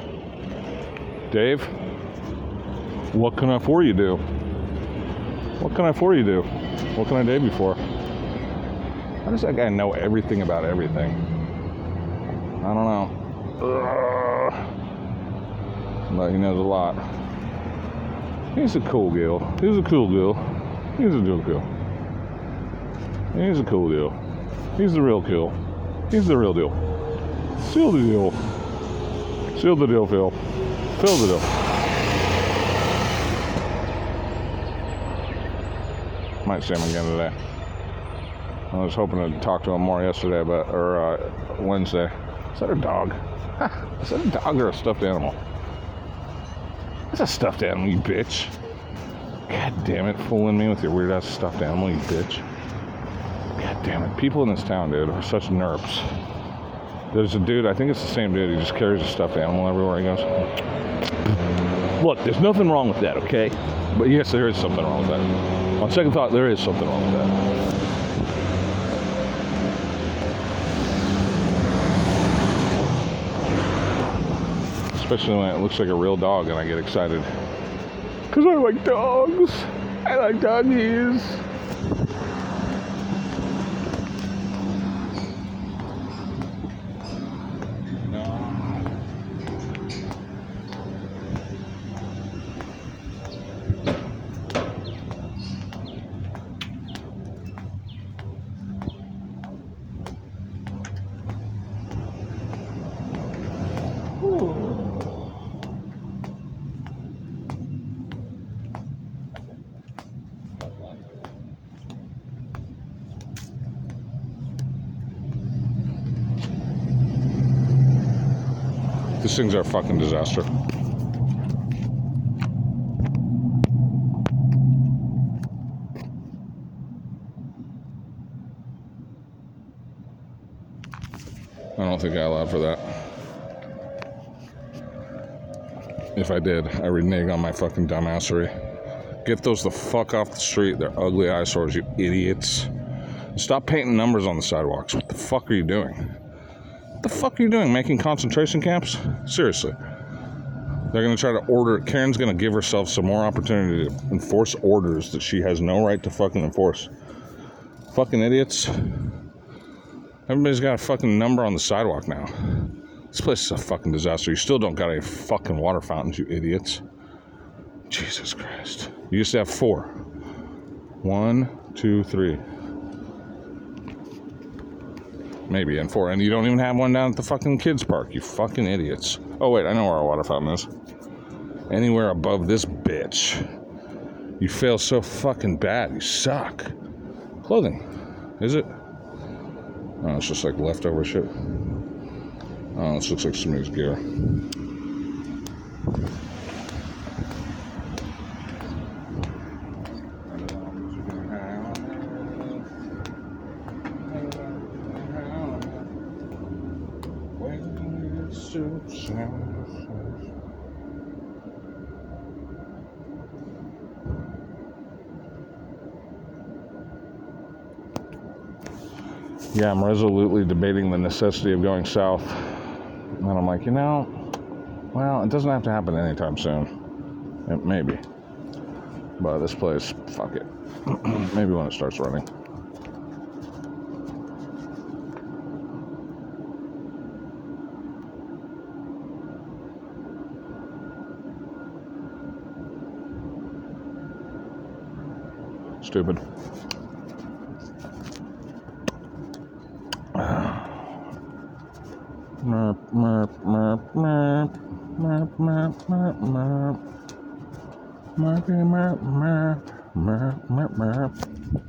Dave? What can I for you do? What can I for you do? What can I Dave you for? How does that guy know everything about everything? I don't know. Ugh. But he knows a lot. He's a cool deal. He's a cool deal. He's a deal kill. He's a cool deal. He's the real kill. He's the real deal. Seal the deal. Seal the deal, Phil. Fill the deal. Might see him again today. I was hoping to talk to him more yesterday, but or uh, Wednesday. Is that a dog? Is that a dog or a stuffed animal? It's a stuffed animal, you bitch. God damn it, fooling me with your weird ass stuffed animal, you bitch. God damn it. People in this town, dude, are such nerps. There's a dude, I think it's the same dude, he just carries a stuffed animal everywhere he goes. Look, there's nothing wrong with that, okay? But yes, there is something wrong with that. On second thought, there is something wrong with that. Especially when it looks like a real dog and I get excited. Because I like dogs. I like doggies. These things are a fucking disaster. I don't think I allowed for that. If I did, I renege on my fucking dumbassery. Get those the fuck off the street. They're ugly eyesores, you idiots. Stop painting numbers on the sidewalks. What the fuck are you doing? What the fuck are you doing? Making concentration camps? Seriously. They're going to try to order. Karen's going to give herself some more opportunity to enforce orders that she has no right to fucking enforce. Fucking idiots. Everybody's got a fucking number on the sidewalk now. This place is a fucking disaster. You still don't got any fucking water fountains, you idiots. Jesus Christ. You used to have four. One, two, three. Maybe, and four. And you don't even have one down at the fucking kids' park, you fucking idiots. Oh, wait, I know where our water fountain is. Anywhere above this bitch. You fail so fucking bad. You suck. Clothing. Is it? Oh, it's just like leftover shit. Oh, this looks like somebody's gear. Yeah, I'm resolutely debating the necessity of going south. And I'm like, you know, well, it doesn't have to happen anytime soon. It maybe. But this place, fuck it. Maybe when it starts running. Stupid. Merp, merp, merp, merp, merp, merp, merp, merp. Merpy, merp, merp, merp, merp, merp.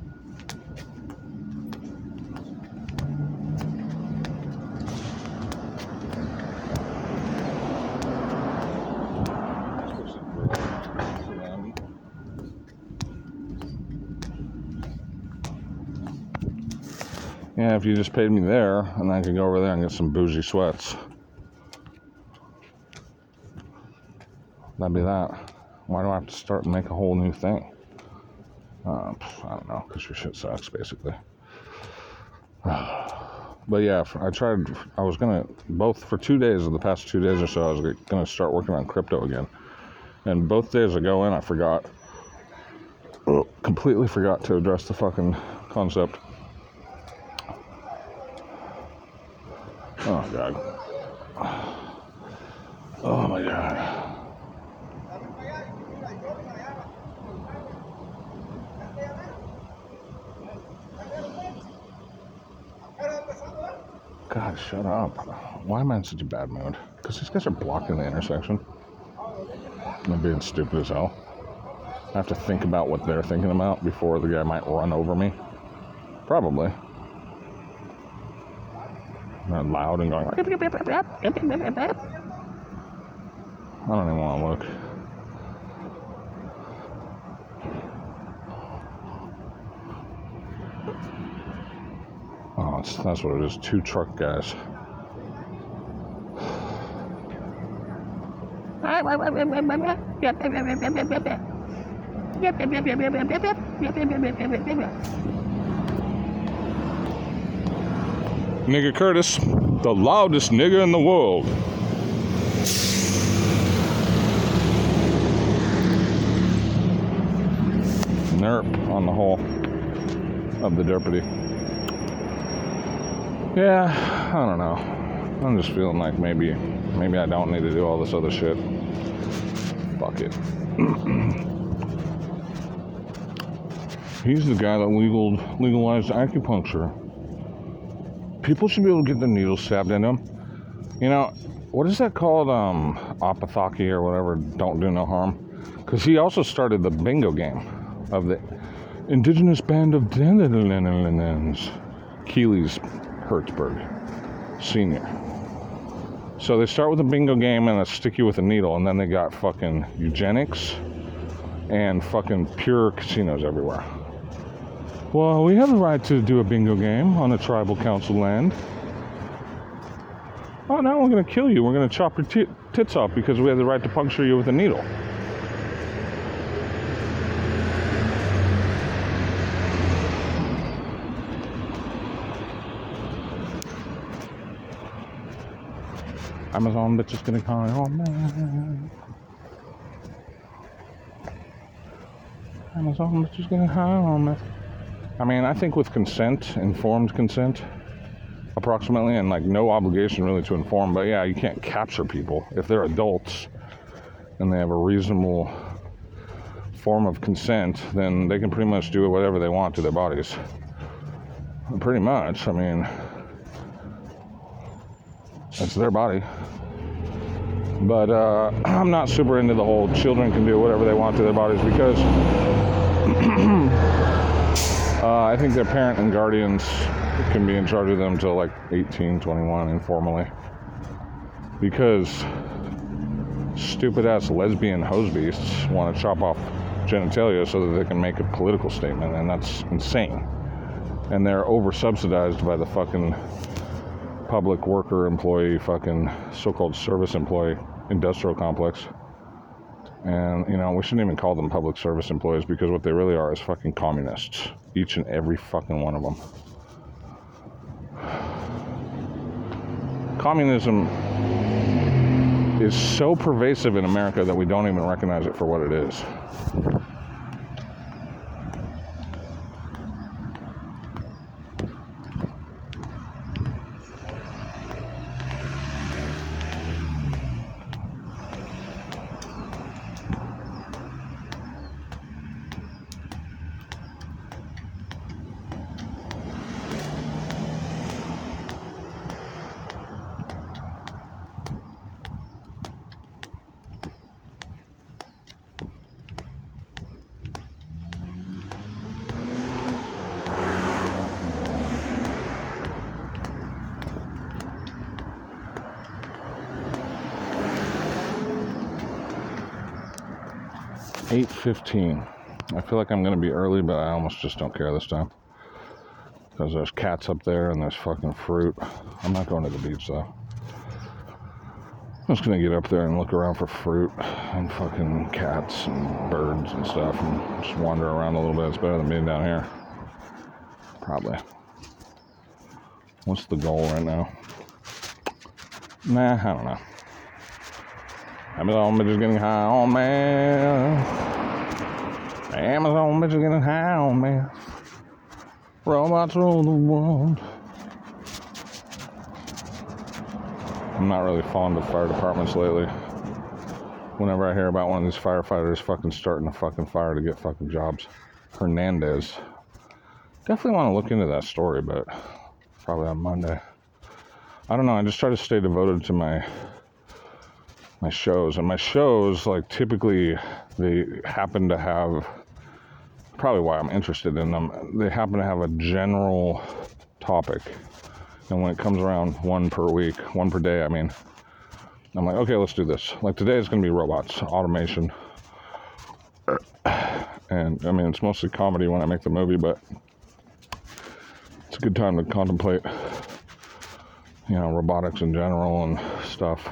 Yeah, if you just paid me there, and I could go over there and get some bougie sweats. That'd be that. Why do I have to start and make a whole new thing? Uh, I don't know, because your shit sucks, basically. But yeah, I tried, I was going to, both for two days of the past two days or so, I was going to start working on crypto again. And both days I go in, I forgot, completely forgot to address the fucking concept. Oh, God. Oh, my God. God, shut up. Why am I in such a bad mood? Because these guys are blocking the intersection. I'm being stupid as hell. I have to think about what they're thinking about before the guy might run over me. Probably. They're loud and going. I don't even want to look. Oh, it's, that's what it is. Two truck guys. Nigga Curtis, the loudest nigga in the world. Nerp on the whole of the derpity. Yeah, I don't know. I'm just feeling like maybe, maybe I don't need to do all this other shit. Fuck it. He's the guy that legal, legalized acupuncture. People should be able to get the needle stabbed in them. You know, what is that called? Um, apathy or whatever. Don't do no harm. Because he also started the bingo game of the indigenous band of Netherlands, Keeley's Hertzberg, Senior. So they start with a bingo game and they stick you with a needle, and then they got fucking eugenics and fucking pure casinos everywhere. Well, we have the right to do a bingo game on a tribal council land. Oh, now we're going to kill you. We're going to chop your t- tits off because we have the right to puncture you with a needle. Amazon bitch is going to call me home, man. Amazon bitch is going to call home, man. I mean, I think with consent, informed consent, approximately, and like no obligation really to inform, but yeah, you can't capture people. If they're adults and they have a reasonable form of consent, then they can pretty much do whatever they want to their bodies. Pretty much, I mean, it's their body. But uh, I'm not super into the whole children can do whatever they want to their bodies because Uh, I think their parent and guardians can be in charge of them till like eighteen, twenty-one informally. Because stupid ass lesbian hose beasts want to chop off genitalia so that they can make a political statement, and that's insane. And they're over subsidized by the fucking public worker employee, fucking so-called service employee industrial complex. And, you know, we shouldn't even call them public service employees because what they really are is fucking communists. Each and every fucking one of them. Communism is so pervasive in America that we don't even recognize it for what it is. eight fifteen. I feel like I'm going to be early, but I almost just don't care this time. Because there's cats up there and there's fucking fruit. I'm not going to the beach, though. I'm just going to get up there and look around for fruit and fucking cats and birds and stuff and just wander around a little bit. It's better than being down here. Probably. What's the goal right now? Nah, I don't know. Amazon bitch is getting high on meth. Amazon bitch is getting high on meth. Robots rule the world. I'm not really fond of fire departments lately. Whenever I hear about one of these firefighters fucking starting a fucking fire to get fucking jobs. Hernandez. Definitely want to look into that story, but probably on Monday. I don't know, I just try to stay devoted to my my shows. And my shows, like, typically, they happen to have, probably why I'm interested in them, they happen to have a general topic. And when it comes around one per week, one per day, I mean, I'm like, okay, let's do this. Like, today is going to be robots, automation. And, I mean, it's mostly comedy when I make the movie, but it's a good time to contemplate, you know, robotics in general and stuff.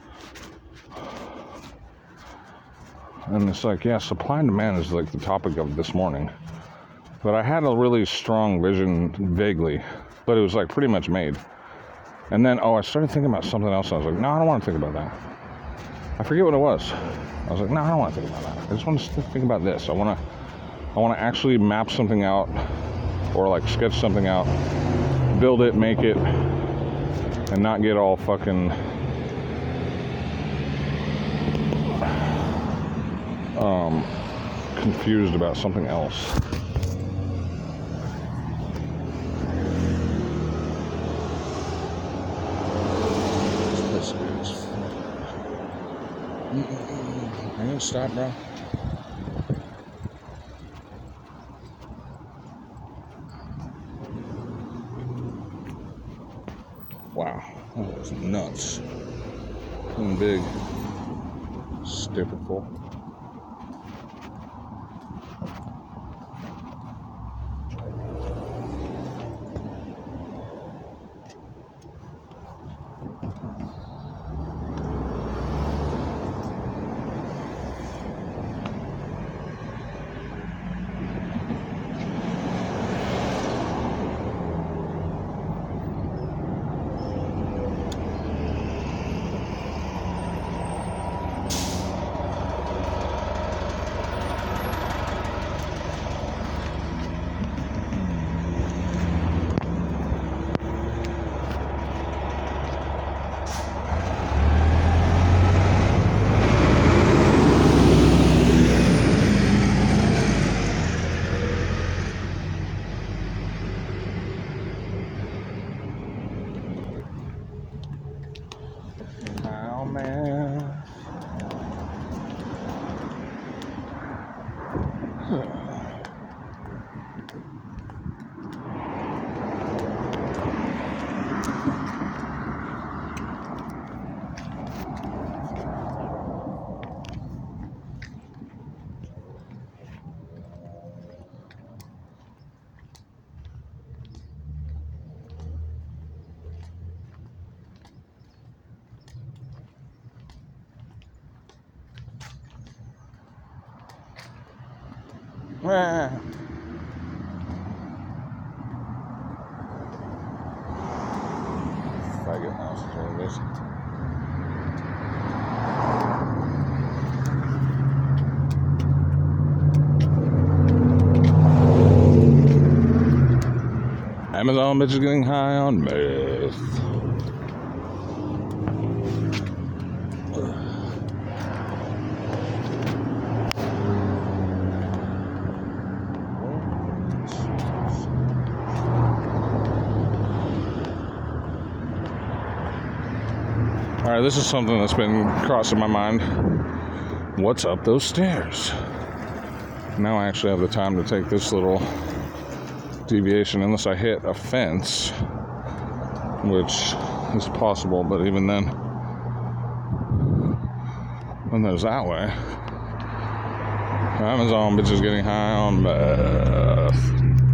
And it's like, yeah, supply and demand is like the topic of this morning. But I had a really strong vision, vaguely, but it was like pretty much made. And then, oh, I started thinking about something else. And I was like, no, I don't want to think about that. I forget what it was. I was like, no, I don't want to think about that. I just want to think about this. I want to, I want to actually map something out, or like sketch something out, build it, make it, and not get all fucking um, confused about something else. Are you gonna stop, bro? Wow, that was nuts. Something big. Stupid fool. Ah. Faggot mouse is what it is. Amazon bitch is getting high on meth. Alright, this is something that's been crossing my mind. What's up those stairs? Now I actually have the time to take this little deviation, unless I hit a fence, which is possible, but even then, when there's that way, Amazon bitches getting high on meth.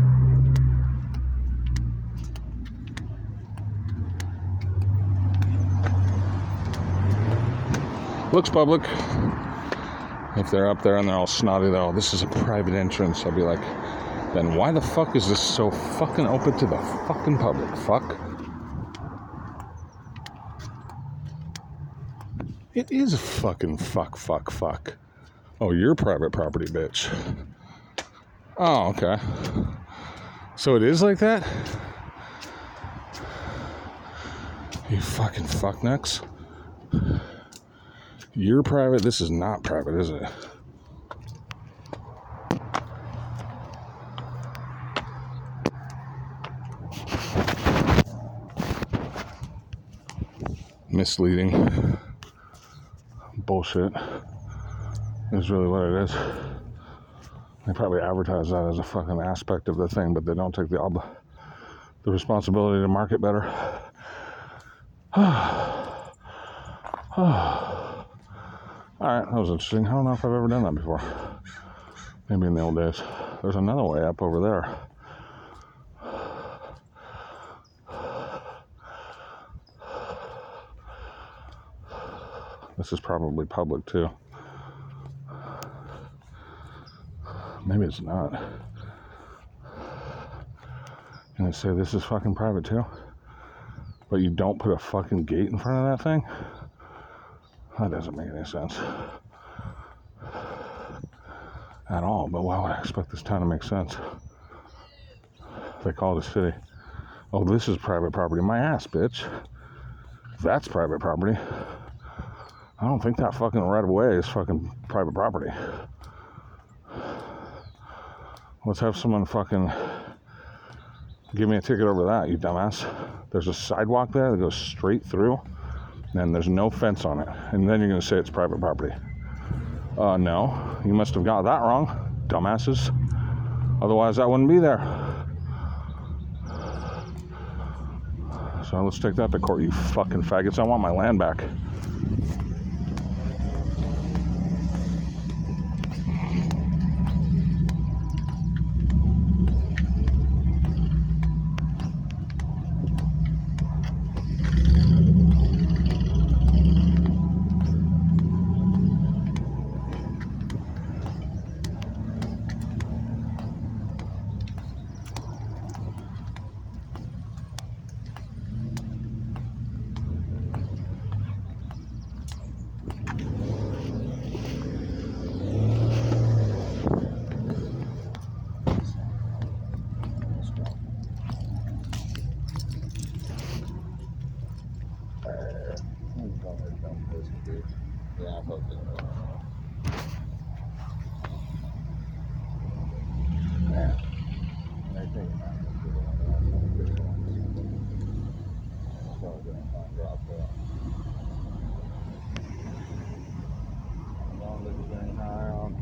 Looks public. If they're up there and they're all snotty though, this is a private entrance, I'll be like, then why the fuck is this so fucking open to the fucking public? Fuck. It is fucking fuck, fuck, fuck. Oh, you're private property, bitch. Oh, okay. So it is like that? You fucking fucknuts. You're private. This is not private, is it? Misleading. Bullshit is really what it is. They probably advertise that as a fucking aspect of the thing, but they don't take the ob- the responsibility to market better. Alright, that was interesting. I don't know if I've ever done that before. Maybe in the old days. There's another way up over there. This is probably public too. Maybe it's not. And they say this is fucking private too. But you don't put a fucking gate in front of that thing? That doesn't make any sense. At all. But why would I expect this town to make sense? They call it a city. Oh, this is private property. My ass, bitch. That's private property. I don't think that fucking right of way is fucking private property. Let's have someone fucking give me a ticket over that, you dumbass. There's a sidewalk there that goes straight through, and there's no fence on it. And then you're going to say it's private property. Uh, no. You must have got that wrong, dumbasses. Otherwise, that wouldn't be there. So let's take that to court, you fucking faggots. I want my land back. Yeah, I hope it will. Yeah. I think about it. So I'm going to find out there. I'm going to look very high on.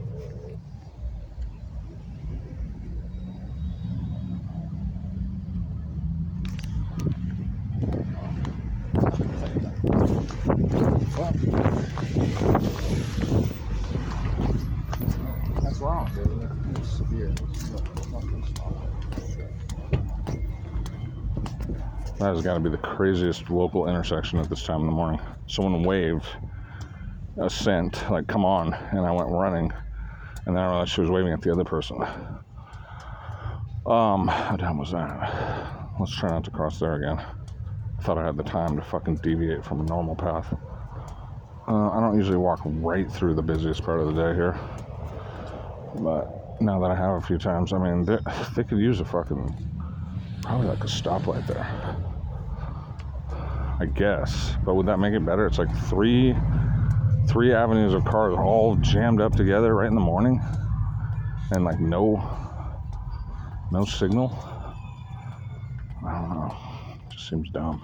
That's wrong, dude. It's severe. That has got to be the craziest local intersection at this time in the morning. Someone waved a scent, like, come on, and I went running, and then I realized she was waving at the other person. Um, how damn was that? Let's try not to cross there again. I thought I had the time to fucking deviate from a normal path. Uh, I don't usually walk right through the busiest part of the day here. But now that I have a few times, I mean, they, they could use a fucking, probably like a stoplight there. I guess. But would that make it better? It's like three, three avenues of cars all jammed up together right in the morning. And like no, no signal. I don't know. It just seems dumb.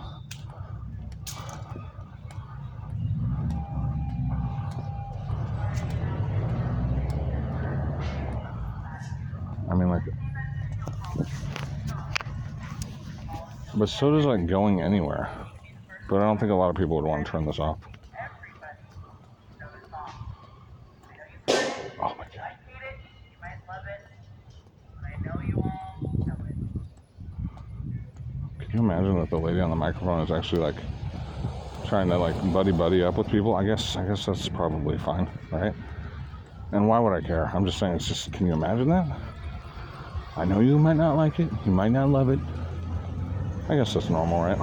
I mean, like, but so does like going anywhere. But I don't think a lot of people would want to turn this off. Oh my God. Can you imagine that the lady on the microphone is actually like trying to like buddy buddy up with people? I guess I guess that's probably fine, right? And why would I care? I'm just saying, it's just, can you imagine that? I know you might not like it, you might not love it. I guess that's normal, right?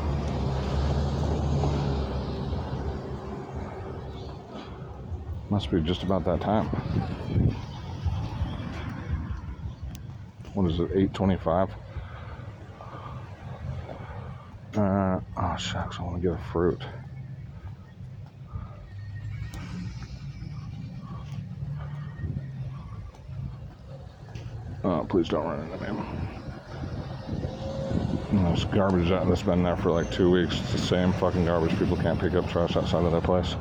Must be just about that time. What is it, eight twenty-five? Uh, oh shucks, I want to get a fruit. Oh, please don't run into me. And there's garbage out that's been there for like two weeks. It's the same fucking garbage. People can't pick up trash outside of their place.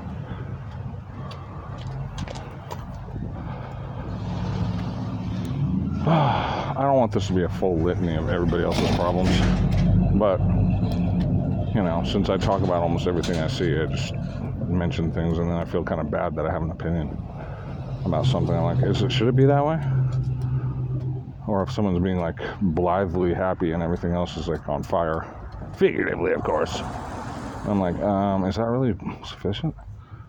I don't want this to be a full litany of everybody else's problems, but, you know, since I talk about almost everything I see, I just mention things and then I feel kind of bad that I have an opinion about something. I'm like, is it, should it be that way? Or if someone's being like blithely happy and everything else is like on fire, figuratively, of course. I'm like, um, is that really sufficient?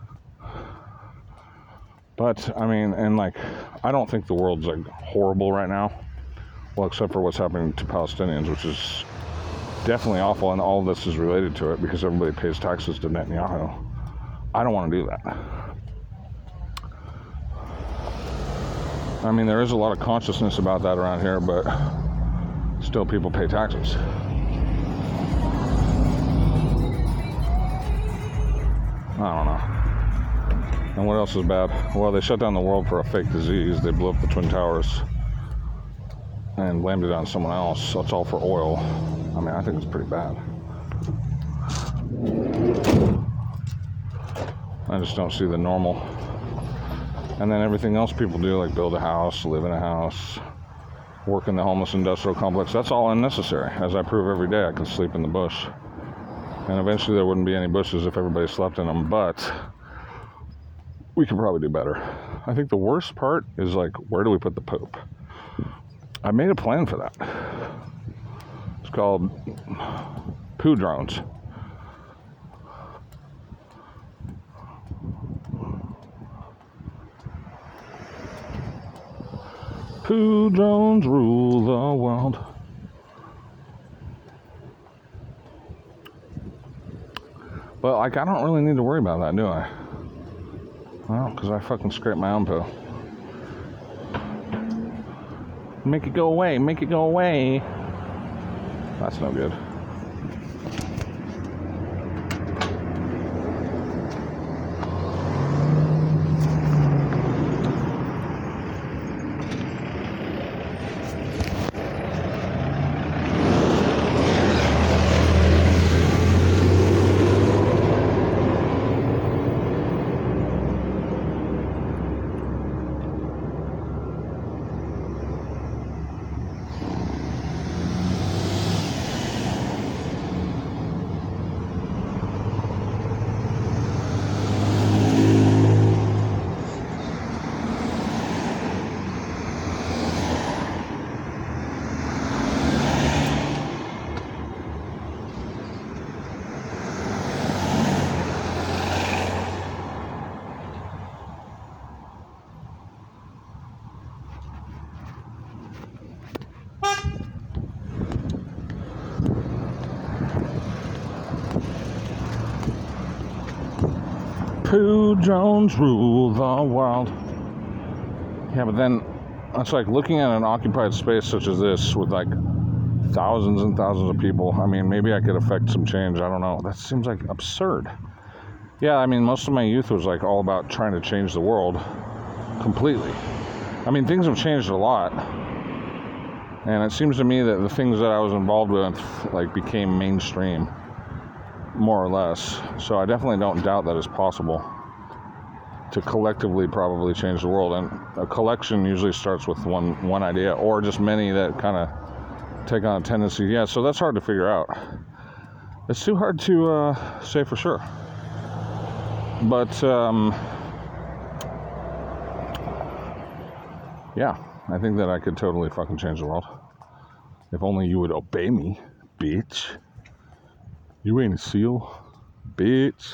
But, I mean, and like, I don't think the world's like horrible right now. Well, except for what's happening to Palestinians, which is definitely awful, and all of this is related to it because everybody pays taxes to Netanyahu. I don't want to do that. I mean, there is a lot of consciousness about that around here, but still people pay taxes. I don't know. And what else is bad? Well, they shut down the world for a fake disease. They blew up the Twin Towers and blamed it on someone else. So it's all for oil. I mean, I think it's pretty bad. I just don't see the normal. And then everything else people do, like build a house, live in a house, work in the homeless industrial complex, that's all unnecessary. As I prove every day, I can sleep in the bush. And eventually there wouldn't be any bushes if everybody slept in them, but we could probably do better. I think the worst part is like, where do we put the poop? I made a plan for that. It's called poo drones. Poo drones rule the world. But, like, I don't really need to worry about that, do I? Well, because I fucking scrape my own poo. Make it go away, make it go away. That's no good. Poo drones rule the world. Yeah, but then it's like looking at an occupied space such as this with like thousands and thousands of people. I mean, maybe I could affect some change. I don't know. That seems like absurd. Yeah, I mean, most of my youth was like all about trying to change the world completely. I mean, things have changed a lot. And it seems to me that the things that I was involved with like became mainstream, more or less. So I definitely don't doubt that it's possible to collectively probably change the world. And a collection usually starts with one one idea, or just many that kind of take on a tendency. Yeah, so that's hard to figure out. It's too hard to uh, say for sure. But, um, yeah, I think that I could totally fucking change the world. If only you would obey me. bitch. You ain't a seal, bitch.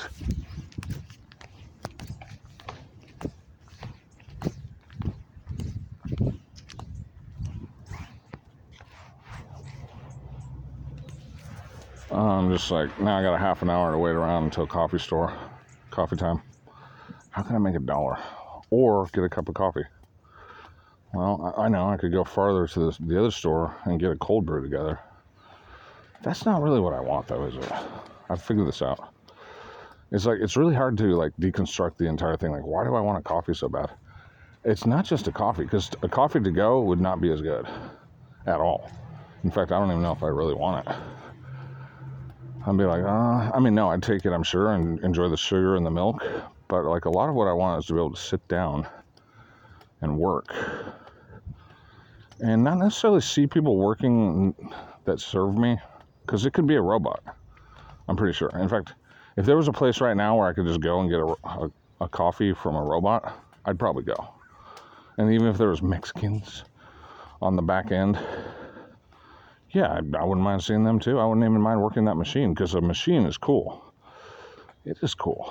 I'm just like, now I got a half an hour to wait around until coffee store, coffee time. How can I make a dollar? Or get a cup of coffee? Well, I, I know I could go farther to this, the other store and get a cold brew together. That's not really what I want, though, is it? I've figured this out. It's like, it's really hard to, like, deconstruct the entire thing. Like, why do I want a coffee so bad? It's not just a coffee, because a coffee to go would not be as good at all. In fact, I don't even know if I really want it. I'd be like, uh, I mean, no, I'd take it, I'm sure, and enjoy the sugar and the milk. But, like, a lot of what I want is to be able to sit down and work. And not necessarily see people working that serve me, because it could be a robot. I'm pretty sure. In fact, if there was a place right now where I could just go and get a, a, a coffee from a robot, I'd probably go. And even if there was Mexicans on the back end, yeah, I, I wouldn't mind seeing them too. I wouldn't even mind working that machine, because a machine is cool. It is cool.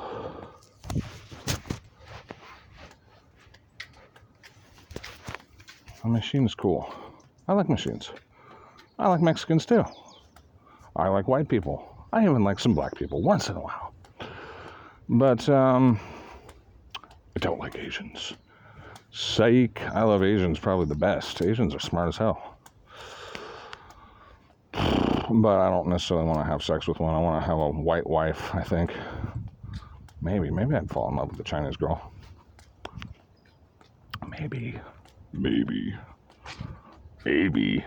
A machine is cool. I like machines. I like Mexicans too. I like white people. I even like some black people once in a while. But, um, I don't like Asians. Psych. I love Asians probably the best. Asians are smart as hell. But I don't necessarily want to have sex with one. I want to have a white wife, I think. Maybe. Maybe I'd fall in love with a Chinese girl. Maybe. Maybe. Maybe.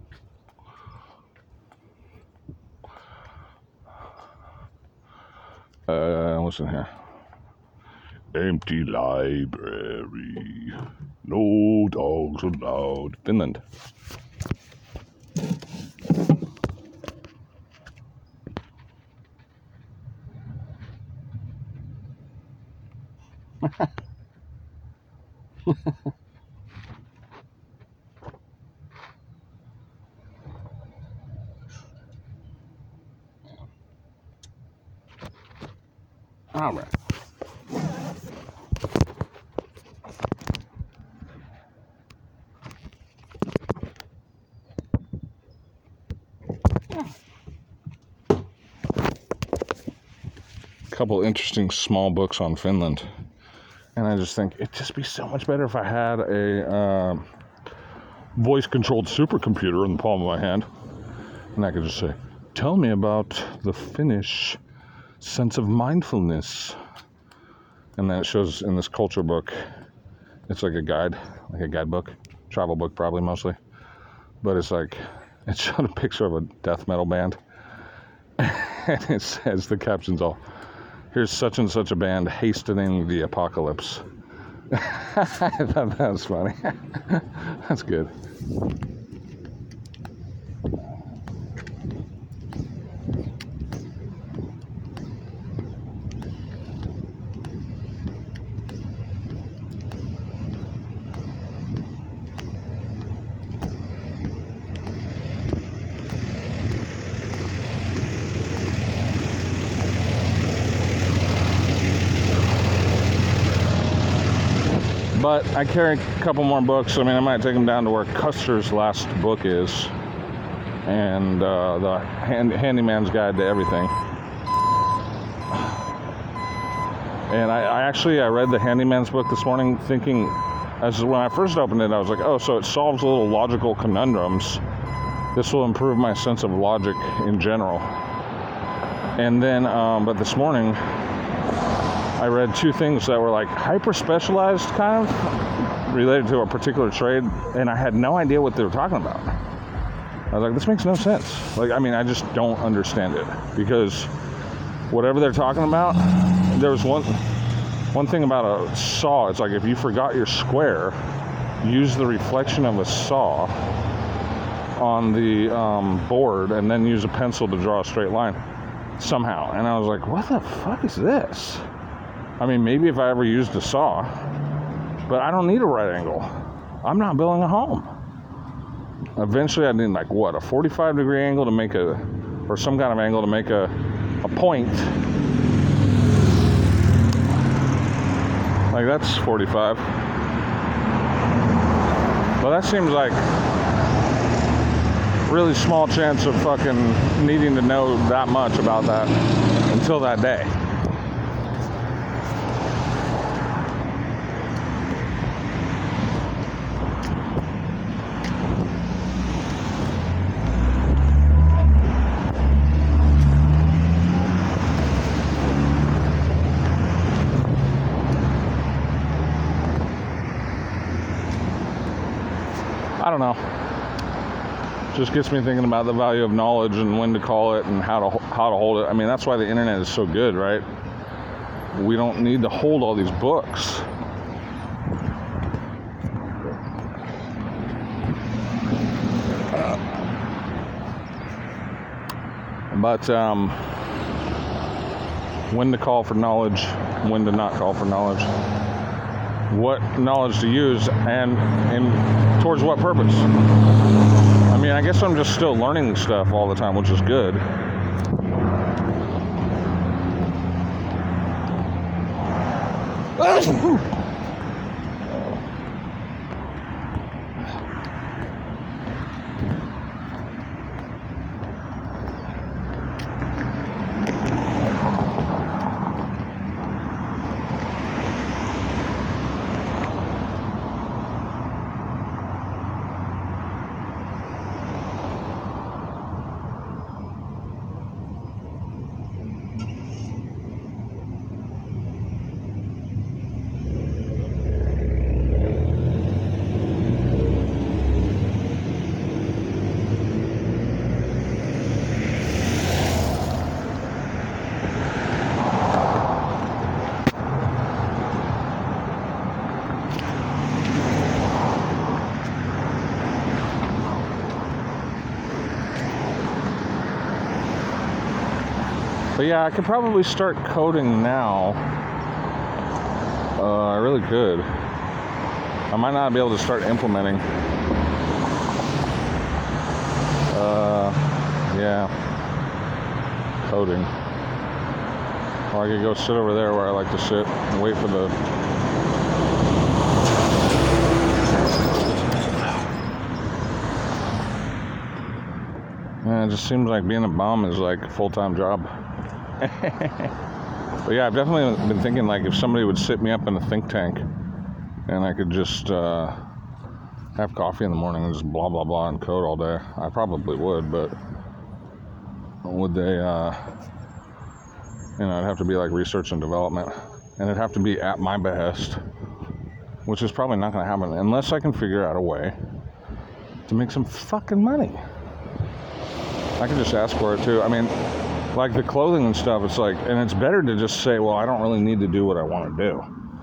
Uh, what's in here? Empty library. No dogs allowed. Finland. All right. A couple interesting small books on Finland, and I just think it'd just be so much better if I had a uh, voice-controlled supercomputer in the palm of my hand, and I could just say, "Tell me about the Finnish sense of mindfulness." And then it shows in this culture book, it's like a guide, like a guidebook, travel book probably mostly, but it's like, it showed a picture of a death metal band, and it says, the caption's all, "Here's such and such a band hastening the apocalypse." I thought that was funny. That's good. But I carry a couple more books. I mean, I might take them down to where Custer's last book is, and uh, the hand, Handyman's Guide to Everything. And I, I actually I read the Handyman's book this morning, thinking, as when I first opened it, I was like, oh, so it solves little logical conundrums. This will improve my sense of logic in general. And then, um, but this morning, I read two things that were like hyper-specialized kind of, related to a particular trade, and I had no idea what they were talking about. I was like, this makes no sense. Like, I mean, I just don't understand it, because whatever they're talking about, there was one, one thing about a saw. It's like, if you forgot your square, use the reflection of a saw on the um, board, and then use a pencil to draw a straight line somehow. And I was like, what the fuck is this? I mean, maybe if I ever used a saw, but I don't need a right angle. I'm not building a home. eventually I'd need like what, a forty-five degree angle to make a, or some kind of angle to make a, a point. Like that's forty-five. But that seems like really small chance of fucking needing to know that much about that until that day. I don't know. Just gets me thinking about the value of knowledge and when to call it and how to how to hold it. I mean, that's why the internet is so good, right? We don't need to hold all these books. But um, when to call for knowledge, when to not call for knowledge, what knowledge to use, and and towards what purpose. I mean, I guess I'm just still learning stuff all the time, which is good. But yeah, I could probably start coding now. Uh, I really could. I might not be able to start implementing. Uh, yeah. Coding. Or I could go sit over there where I like to sit and wait for the... Man, it just seems like being a bum is like a full-time job. But yeah, I've definitely been thinking like if somebody would sit me up in a think tank and I could just uh, have coffee in the morning and just blah blah blah and code all day, I probably would. But would they uh, you know, it'd have to be like research and development, and it'd have to be at my behest, which is probably not going to happen unless I can figure out a way to make some fucking money. I can just ask for it too. I mean, like the clothing and stuff, it's like, and it's better to just say, well, I don't really need to do what I want to do.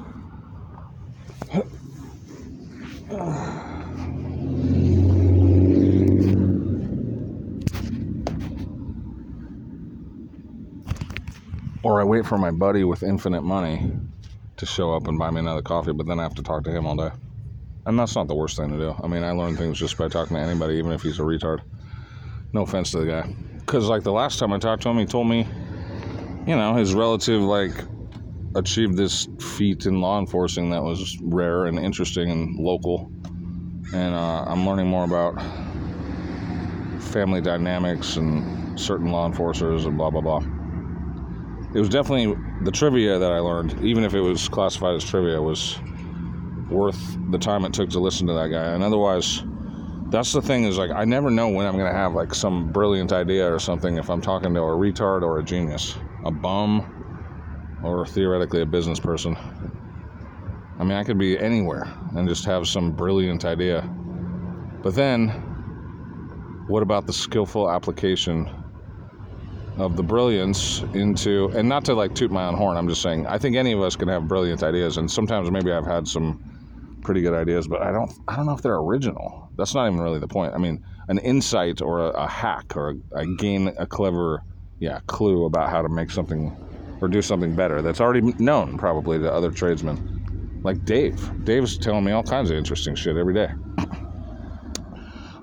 Or I wait for my buddy with infinite money to show up and buy me another coffee, but then I have to talk to him all day. And that's not the worst thing to do. I mean, I learn things just by talking to anybody, even if he's a retard. No offense to the guy. Because, like, the last time I talked to him, he told me, you know, his relative, like, achieved this feat in law enforcing that was rare and interesting and local. And uh, I'm learning more about family dynamics and certain law enforcers and blah, blah, blah. It was definitely the trivia that I learned, even if it was classified as trivia, was worth the time it took to listen to that guy. And otherwise... That's the thing is, like, I never know when I'm going to have, like, some brilliant idea or something if I'm talking to a retard or a genius, a bum, or theoretically a business person. I mean, I could be anywhere and just have some brilliant idea. But then, what about the skillful application of the brilliance into, and not to, like, toot my own horn, I'm just saying, I think any of us can have brilliant ideas, and sometimes maybe I've had some pretty good ideas, but I don't I don't know if they're original. That's not even really the point. I mean, an insight or a, a hack or a, a gain a clever, yeah, clue about how to make something or do something better that's already known probably to other tradesmen. Like Dave. Dave's telling me all kinds of interesting shit every day.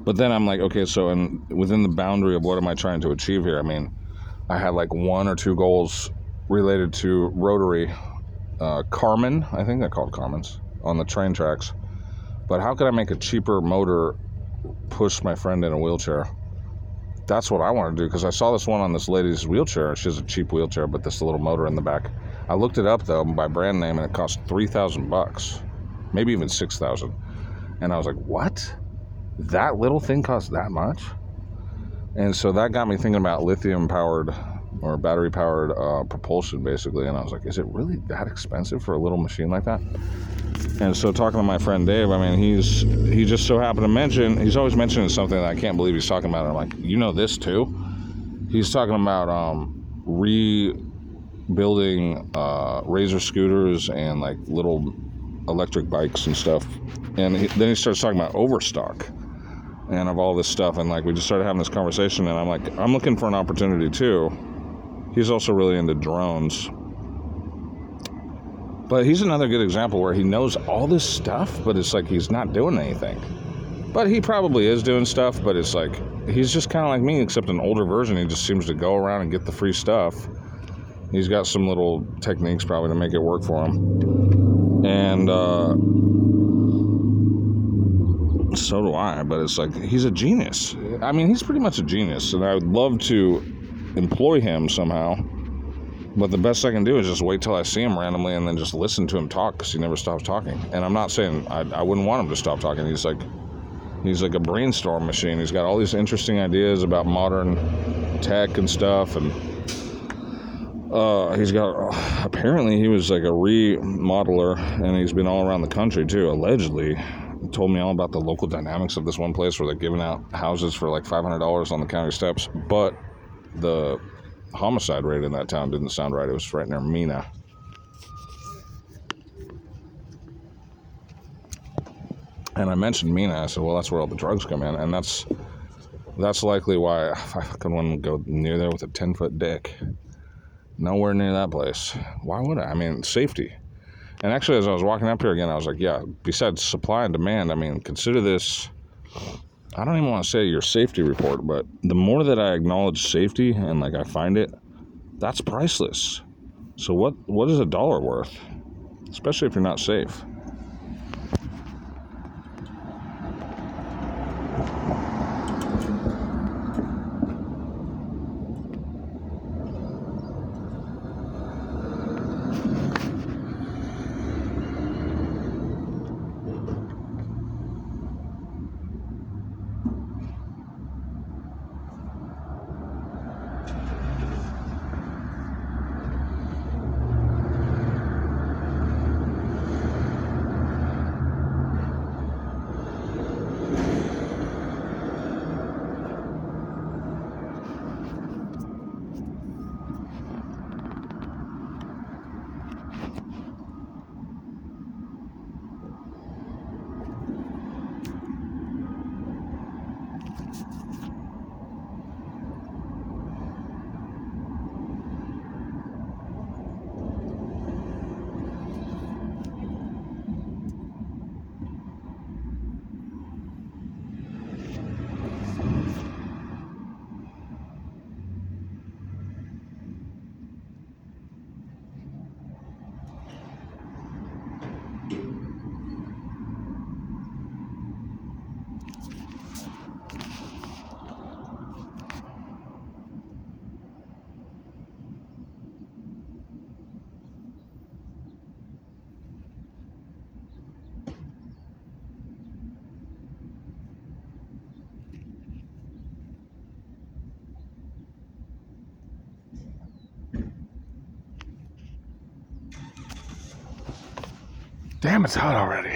But then I'm like, okay, so and within the boundary of what am I trying to achieve here? I mean, I had like one or two goals related to rotary, uh, Carmen, I think they're called Carmens, on the train tracks. But how could I make a cheaper motor push my friend in a wheelchair? That's what I want to do, because I saw this one on this lady's wheelchair. She has a cheap wheelchair, but this little motor in the back. I looked it up though by brand name, and it cost three thousand bucks, maybe even six thousand. And I was like, what? That little thing costs that much? And so that got me thinking about lithium-powered or battery-powered uh, propulsion, basically. And I was like, is it really that expensive for a little machine like that? And so talking to my friend Dave, I mean, he's he just so happened to mention, he's always mentioning something that I can't believe he's talking about. And I'm like, you know this too? He's talking about um, rebuilding uh, Razor scooters and like little electric bikes and stuff. And he, then he starts talking about overstock and of all this stuff. And like, we just started having this conversation, and I'm like, I'm looking for an opportunity too. He's also really into drones. But he's another good example where he knows all this stuff, but it's like he's not doing anything. But he probably is doing stuff, but it's like, he's just kind of like me, except an older version. He just seems to go around and get the free stuff. He's got some little techniques probably to make it work for him. And uh, so do I, but it's like, he's a genius. I mean, he's pretty much a genius, and I would love to employ him somehow. But the best I can do is just wait till I see him randomly and then just listen to him talk, because he never stops talking. And I'm not saying I, I wouldn't want him to stop talking. He's like he's like a brainstorm machine. He's got all these interesting ideas about modern tech and stuff. And uh, he's got, apparently he was like a remodeler, and he's been all around the country too, allegedly. He told me all about the local dynamics of this one place where they're giving out houses for like five hundred dollars on the county steps. But the homicide rate in that town didn't sound right. It was right near Mina. And I mentioned Mina. I said, well, that's where all the drugs come in. And that's that's likely why I couldn't want to go near there with a ten-foot dick. Nowhere near that place. Why would I? I mean, safety. And actually, as I was walking up here again, I was like, yeah, besides supply and demand, I mean, consider this, I don't even want to say your safety report, but the more that I acknowledge safety and like I find it, that's priceless. So what what is a dollar worth? Especially if you're not safe. Damn, it's hot already.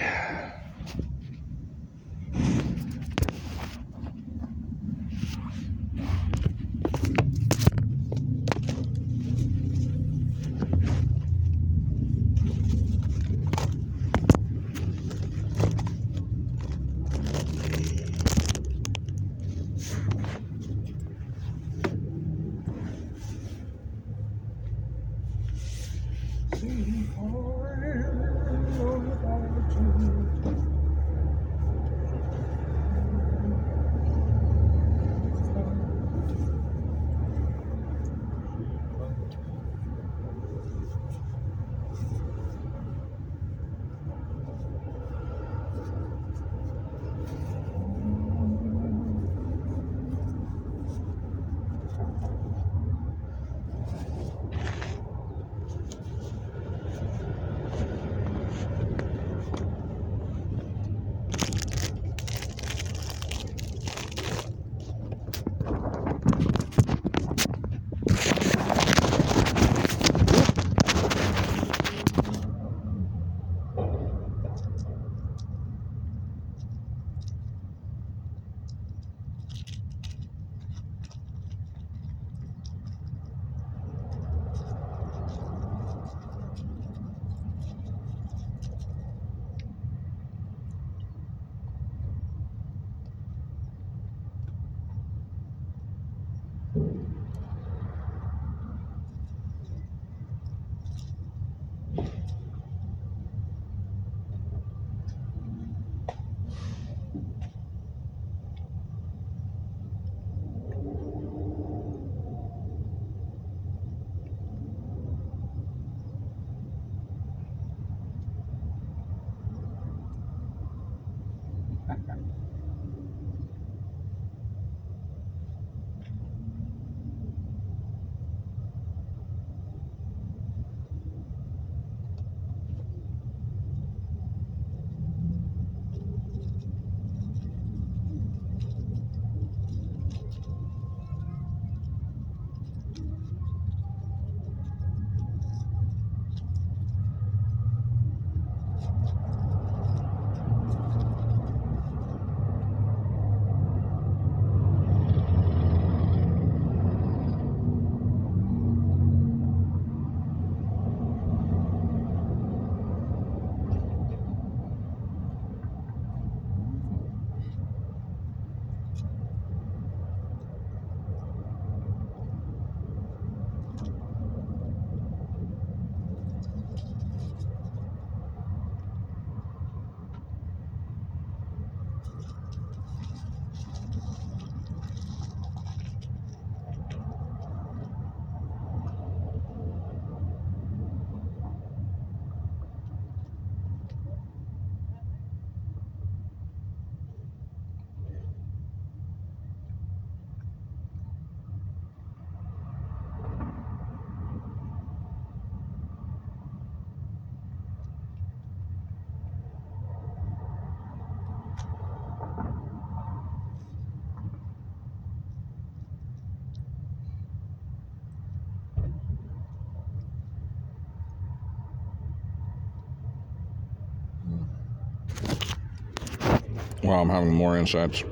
Wow, I'm having more insights.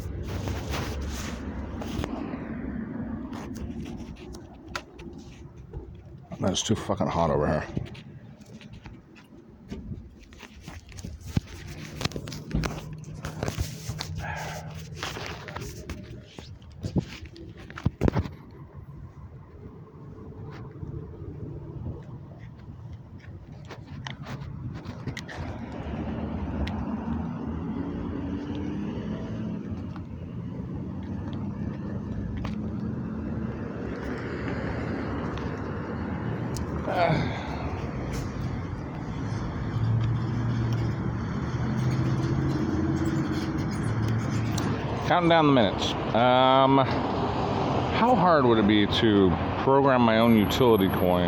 It's too fucking hot over here. Counting down the minutes. Um, how hard would it be to program my own utility coin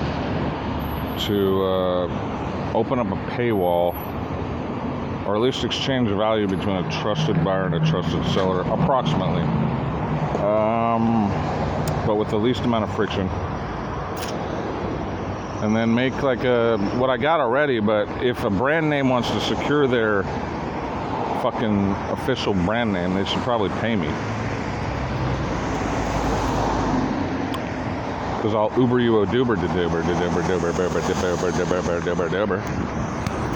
to uh, open up a paywall, or at least exchange value between a trusted buyer and a trusted seller, approximately, um, but with the least amount of friction? And then make like a, what I got already, but if a brand name wants to secure their fucking official brand name, they should probably pay me. Because I'll Uber you a doober to doober to doober doober doober doober doober doober doober.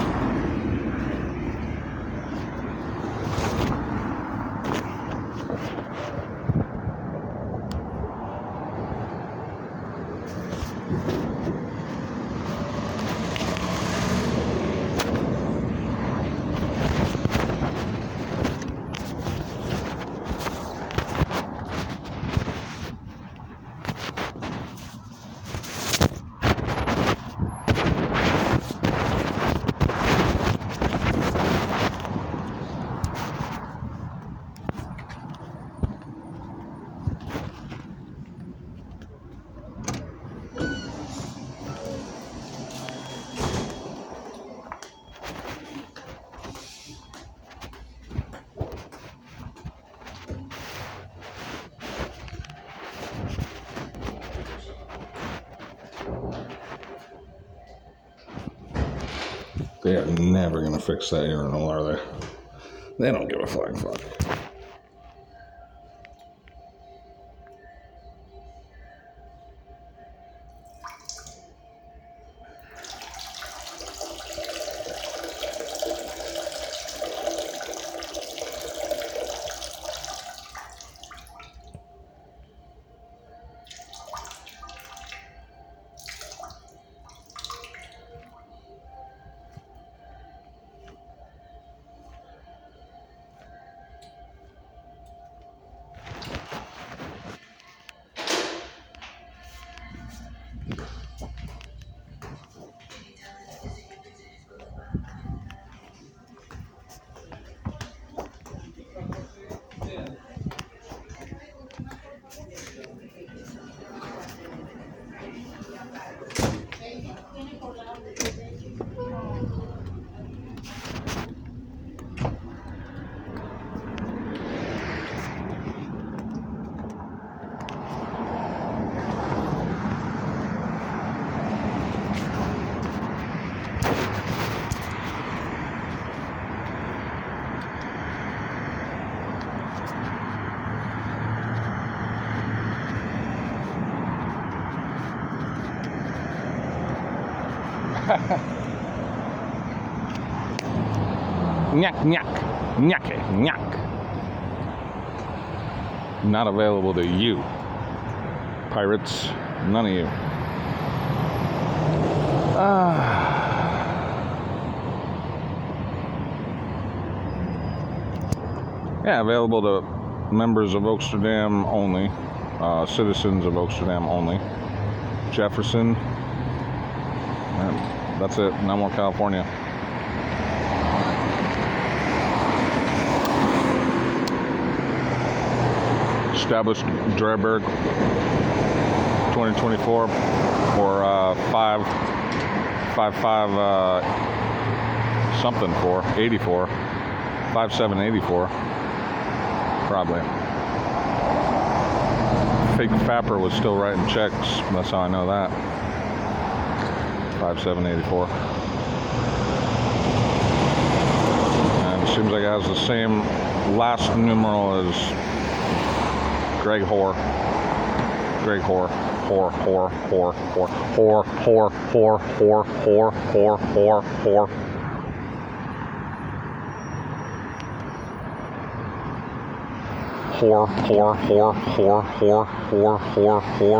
They are never going to fix that urinal, are they? They don't give a flying fuck. Nyak, nyak, nyake, nyak. Not available to you. Pirates, none of you. Ah. Yeah, available to members of Oaksterdam only, uh, citizens of Oaksterdam only. Jefferson, and that's it. No more California. Established Dryburgh twenty twenty-four for uh, five, five, five, uh, something for eighty-four, five, seven, eighty-four. Probably. Fake Fapper was still writing checks. That's how I know that. five seven eighty-four. And it seems like it has the same last numeral as Greg Hoare. Greg Hoare. Hoare, Hoare, Hoare, Hoare, Hoare, Hoare, Hoare, Hoare, Hoare, Hoare, Hoare, Hoare. Whore, whore, whore, whore, whore, whore, whore, whore.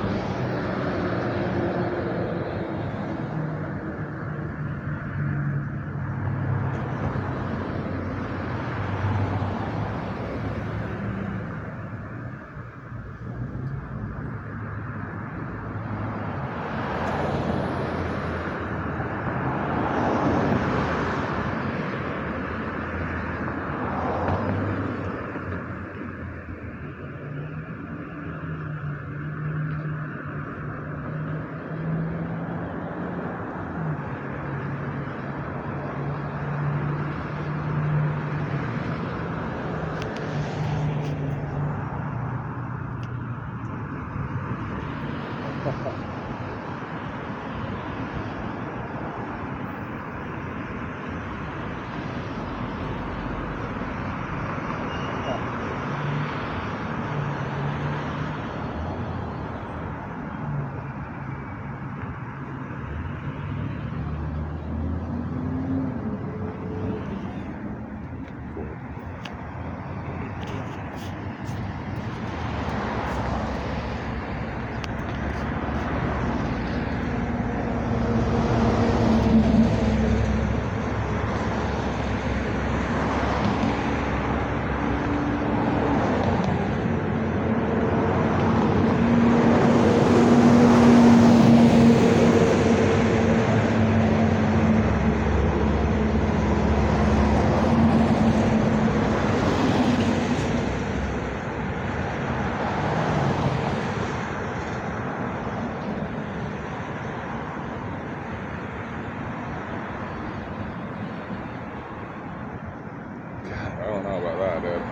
I don't know about that, dude.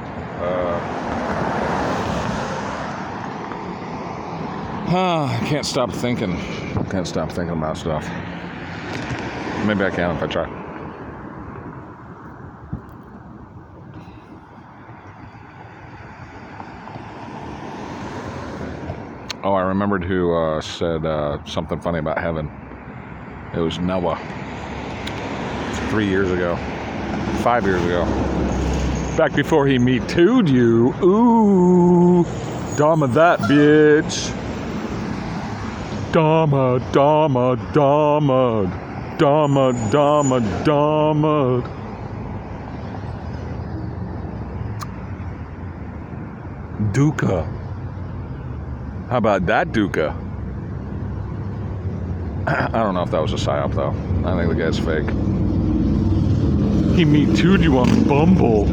Uh, I can't stop thinking. Can't stop thinking about stuff. Maybe I can if I try. Oh, I remembered who uh, said uh, something funny about heaven. It was Noah. Three years ago. Five years ago. Back before he me too'd you. Ooh. Dama that bitch. Dama, Dama, Dama. Dama, Dama, Dama. Duca. How about that, Duca? I don't know if that was a psyop, though. I think the guy's fake. He me too'd you on Bumble.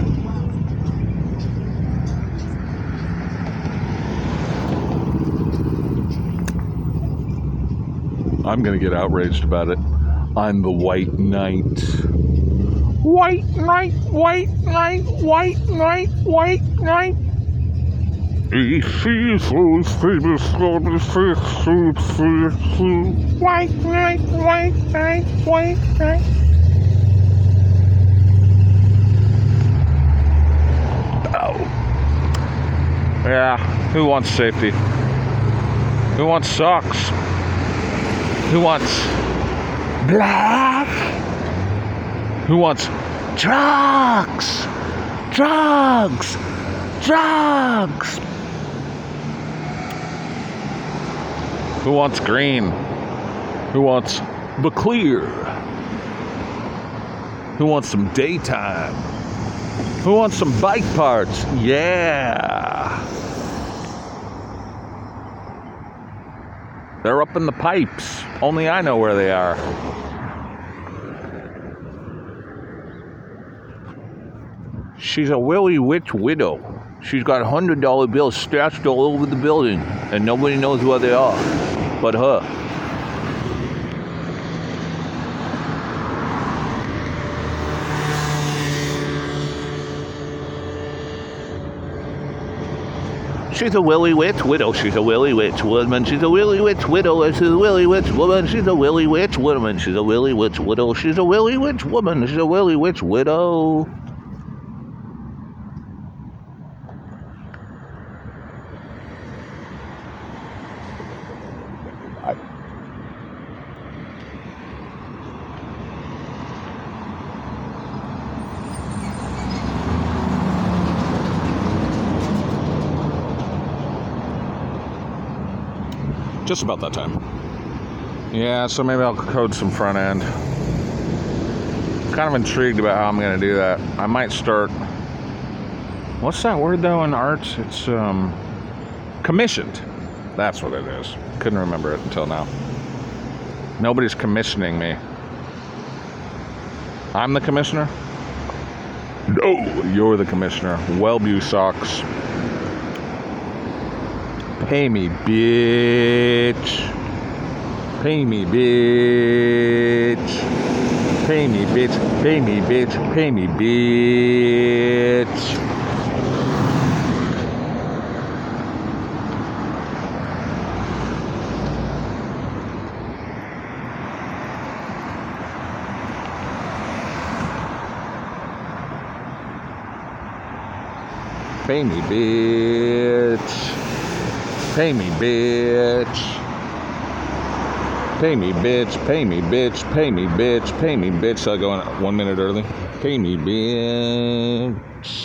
I'm gonna get outraged about it. I'm the White Knight. White Knight, White Knight, White Knight, White Knight. He sees those famous White Knight, White Knight, White Knight. Oh. Yeah, who wants safety? Who wants socks? Who wants Black? Who wants drugs? Drugs! Drugs! Who wants green? Who wants the clear? Who wants some daytime? Who wants some bike parts? Yeah! They're up in the pipes. Only I know where they are. She's a Willy Witch widow. She's got one hundred dollar bills stashed all over the building, and nobody knows where they are but her. She's a Willy Witch widow. She's a Willy Witch woman. She's a Willy Witch widow. She's a Willy Witch woman. She's a Willy Witch woman. She's a Willy Witch widow. She's a Willy Witch woman. She's a Willy Witch widow. Just about that time. Yeah, so maybe I'll code some front end. Kind of intrigued about how I'm going to do that. I might start... What's that word, though, in arts? It's, um... commissioned. That's what it is. Couldn't remember it until now. Nobody's commissioning me. I'm the commissioner? No, you're the commissioner. Wellview socks. Pay me, bitch. Pay me, bitch. Pay me, bitch. Pay me, bitch. Pay me, bitch. Pay me, bitch. Pay me, bitch. Pay me, bitch. Pay me, bitch. Pay me, bitch. Pay me, bitch. So I go in one minute early. Pay me, bitch.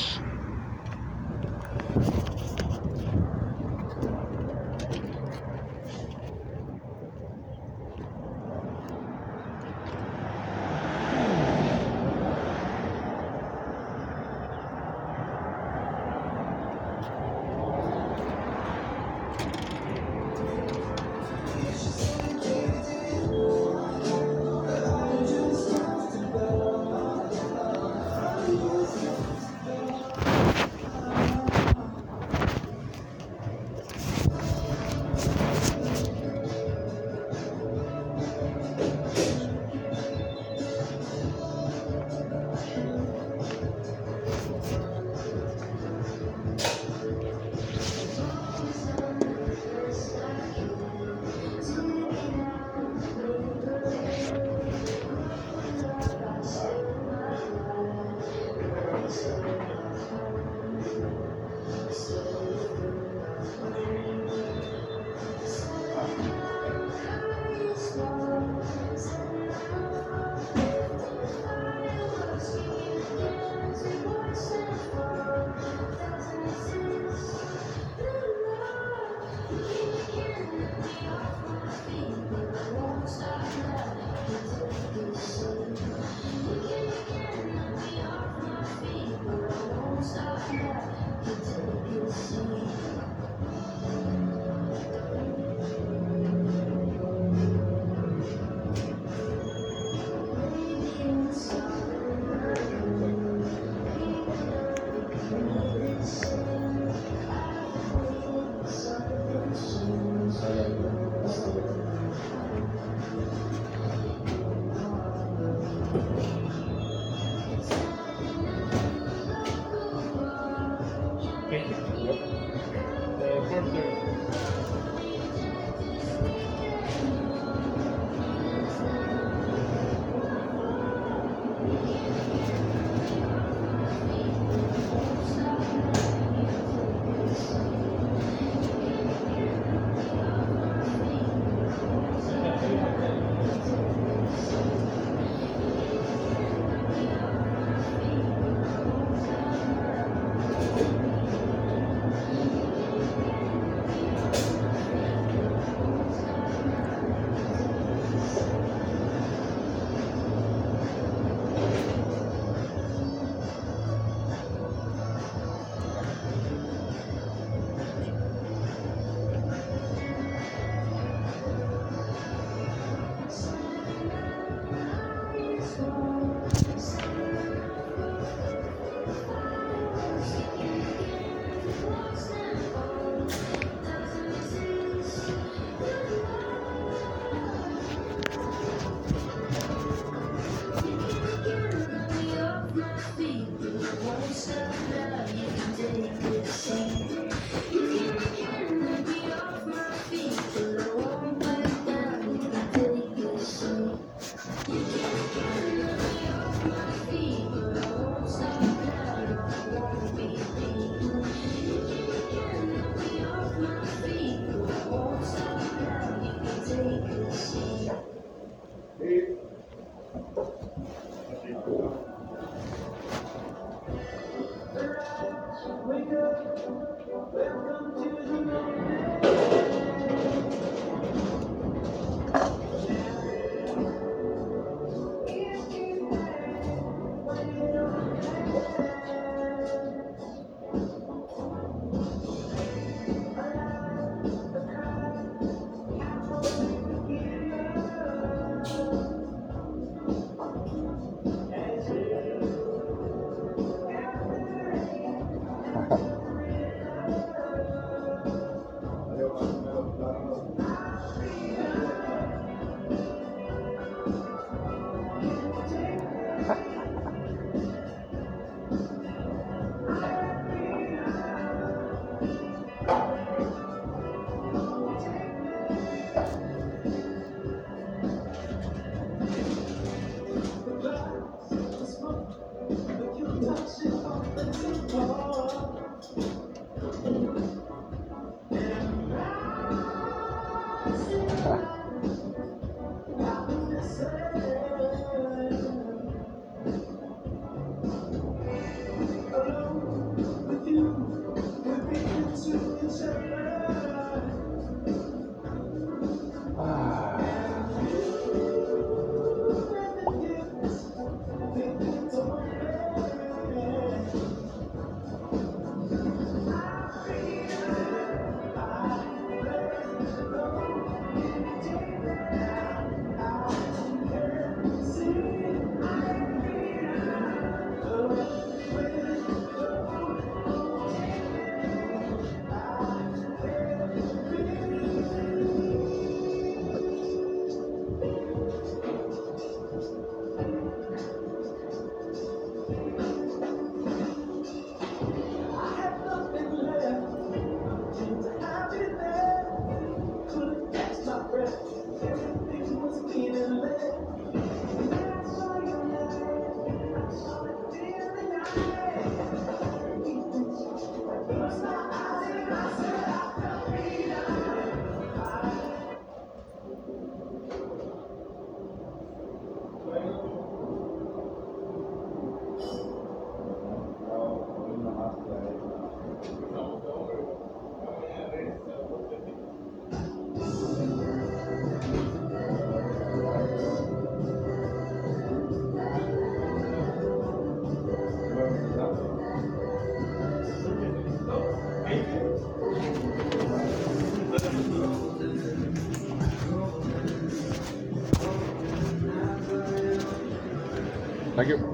Thank you.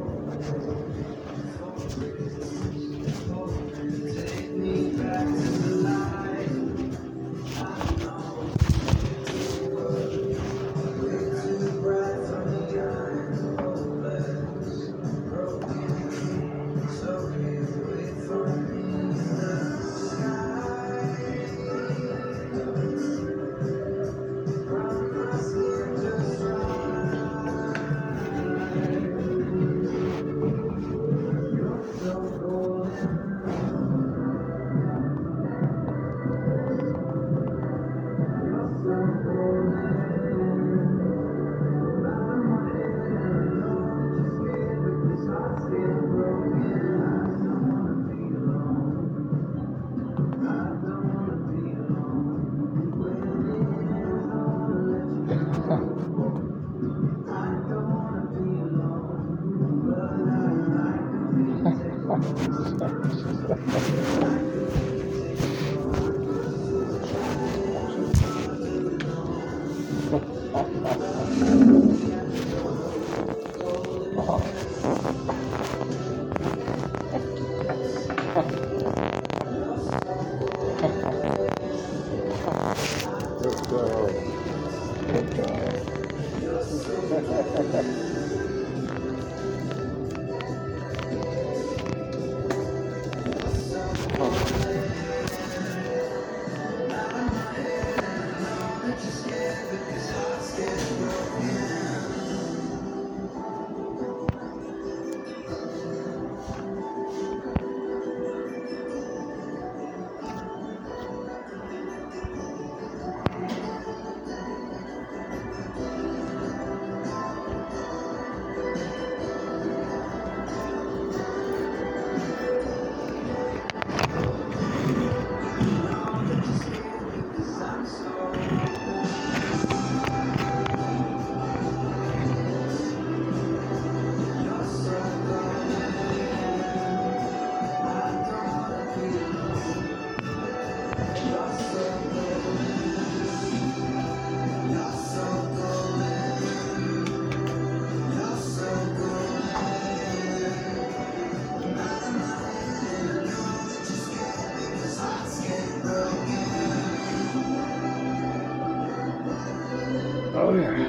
Oh yeah.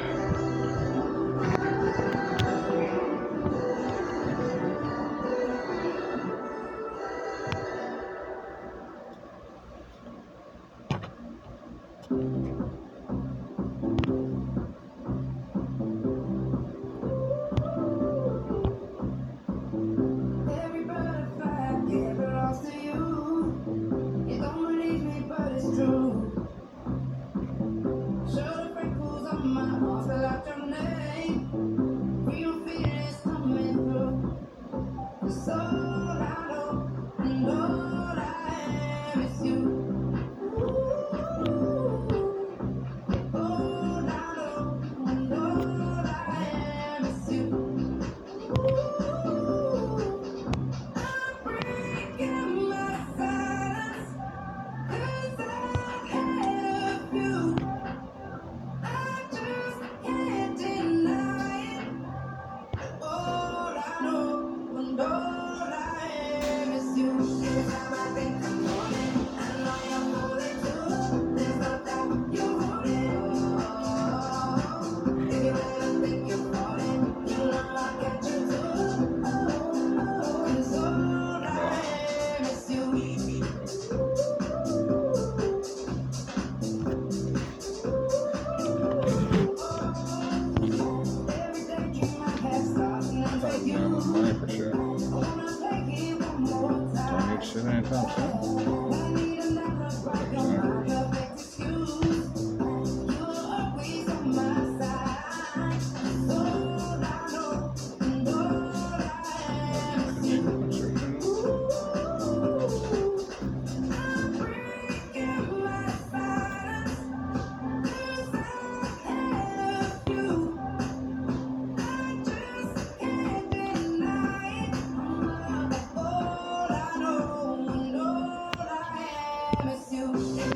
Every butterfly yeah, belongs to you. You don't believe me, but it's true. Show the freckles on my arm, spell out your name. Real feelings coming through. It's all I know, and all I am is you.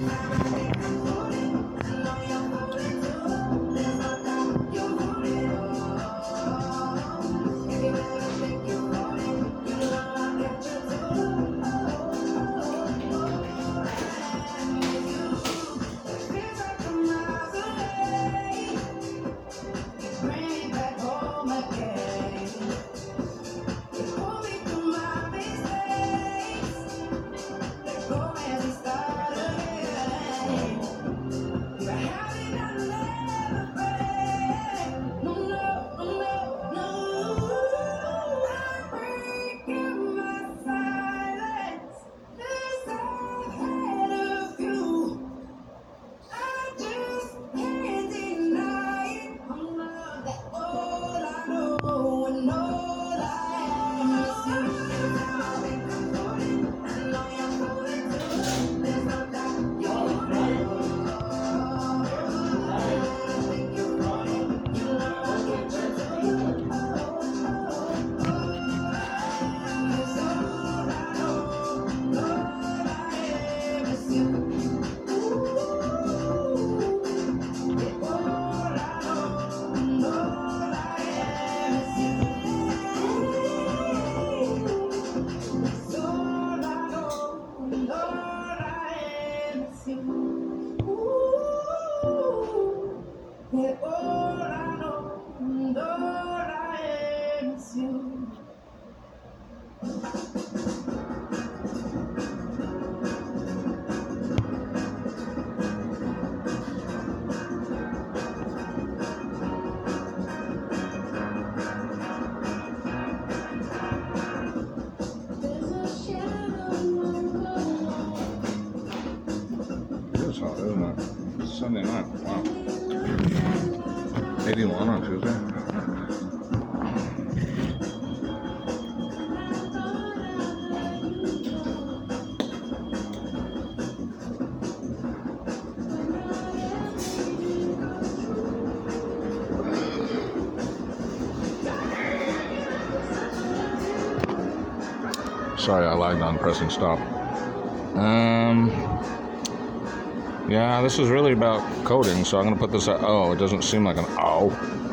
Yeah, all I know, and all I am is you. There's a shadow over It is hot, isn't it? It's Sunday night. Wow. eighty-one on Tuesday. Sorry, I lagged on pressing stop. Um. Yeah, this is really about coding, so I'm gonna put this. At, oh, it doesn't seem like an oh.